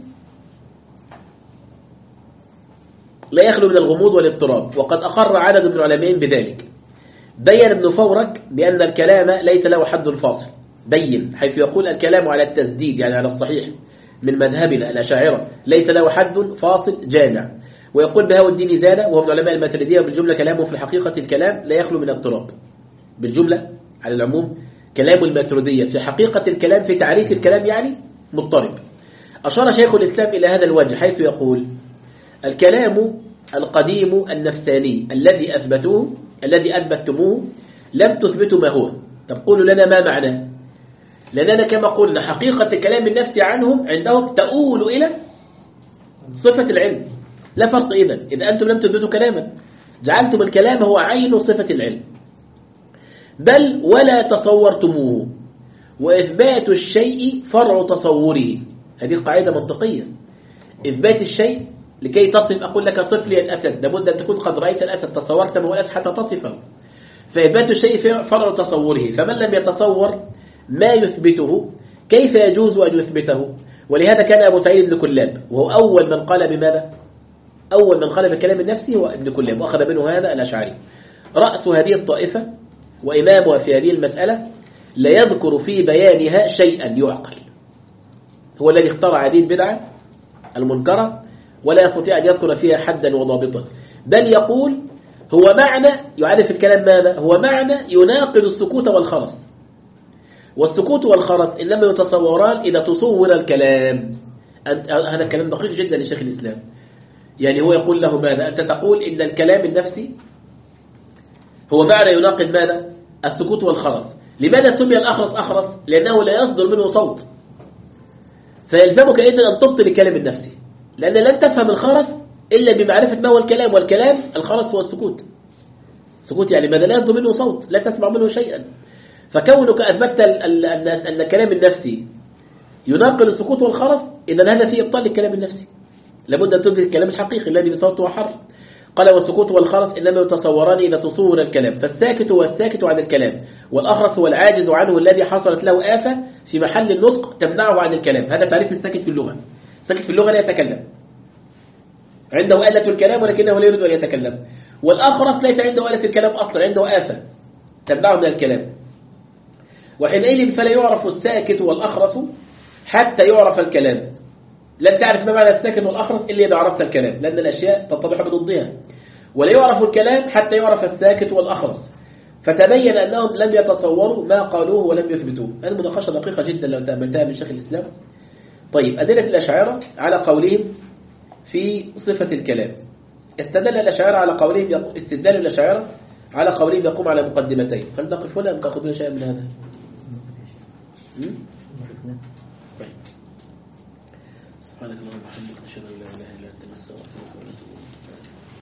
لا يخلو من الغموض والاضطراب، وقد أقر عدد من العلماء بذلك. بين ابن فورك بأن الكلام ليس له حد فاصل بين، حيث يقول الكلام على التسديد يعني على الصحيح من مذهبنا الأشاعرة ليس له حد فاصل جامع. ويقول بهاء الدين زاد وهو من علماء الماتريدية بالجملة كلامه في حقيقة الكلام لا يخلو من اضطراب. بالجملة على العموم كلام الماتريدية في حقيقة الكلام في تعريف الكلام يعني مضطرب. أشار شيخ الإسلام إلى هذا الوجه حيث يقول الكلام القديم النفساني الذي أثبتوه الذي أثبتموه لم تثبتوا ما هو. تقول لنا ما معناه؟ لأننا كما قلنا حقيقة الكلام النفسي عنهم عندهم تؤول إلى صفة العلم، لا فرق. إذن إذا أنتم لم تثبتوا كلاما جعلتم الكلام هو عين صفة العلم، بل ولا تصورتموه، وإثبات الشيء فرع تصوره. هذه قاعدة منطقية. إثبات الشيء لكي تصف، أقول لك صف لي الأسد لابد أن تكون قد رأيت الأسد تصورت ما هو الأسد حتى تصفه. فإثبات الشيء فرع تصوره، فمن لم يتصور ما يثبته كيف يجوز أن يثبته؟ ولهذا كان أبو سعيد بن كلاب وهو أول من قال بماذا؟ أول من قال بالكلام النفسي هو ابن كلاب، وأخذ منه هذا الأشعري. رأس هذه الطائفة وإمامها في هذه المسألة لا يذكر في بيانها شيئا يعقل، هو الذي اخترع هذه البدعة المنكرة، ولا يستطيع أن يذكر فيها حدا وضابطا، بل يقول هو معنى يعرف الكلام ماذا؟ هو معنى يناقض السكوت والخرس. والسكوت والخرس إنما يتصوران إذا تصور الكلام. هذا كلام دقيق جدا لشيخ الإسلام. يعني هو يقول له ماذا؟ أنت تقول إن الكلام النفسي هو معنى يناقض ماذا؟ السكوت والخرس. لماذا سمي الأخرس أخرس؟ لأنه لا يصدر منه صوت، فيلزمك إذن أن تبطل الكلام النفسي، لأن لن تفهم الخرس إلا بمعرفة ما هو الكلام، والكلام الخرس هو السكوت. السكوت يعني ماذا؟ لا يصدر منه صوت، لا تسمع منه شيئا. فكونك أثبتت أن الكلام النفسي يناقض السكوت والخرس، إذا هذا فيه إبطال الكلام النفسي. لابد أن تدرك الكلام الحقيقي الذي بصوت وحرف. قال والسكوت والخرس إنما يتصوران إذا تصور الكلام، فالساكت هو الساكت عن الكلام، والأخرس هو العاجز عنه الذي حصلت له آفة في محل النطق تمنعه عن الكلام. هذا تعريف الساكت في اللغة. الساكت في اللغة لا يتكلم، عنده آلة الكلام ولكنه لا يريد أن يتكلم. والأخرس ليس عنده آلة الكلام أصلا، عنده آفة تمنعه من الكلام. وحينئذ فلا يعرف الساكت والأخرس حتى يعرف الكلام. لن تعرف ما معنى الساكت والأخرس إلا إذا عرفت الكلام، لأن الأشياء تتضح بضدها. ولا يعرف الكلام حتى يعرف الساكت والأخرس، فتبين أنهم لم يتصوروا ما قالوه ولم يثبتوه. هذه مناقشة دقيقة جدا لو تأملتها من شيخ الإسلام. طيب، أدلة الأشاعرة على قولهم في صفة الكلام. استدل الأشاعرة على قولهم استدلال الأشاعرة على قولهم يقوم على مقدمتين. فلنقف هنا أم تأخذون شيئا من هذا؟ سبحانك اللهم وبحمدك، نشهد أن لا إله إلا أنت.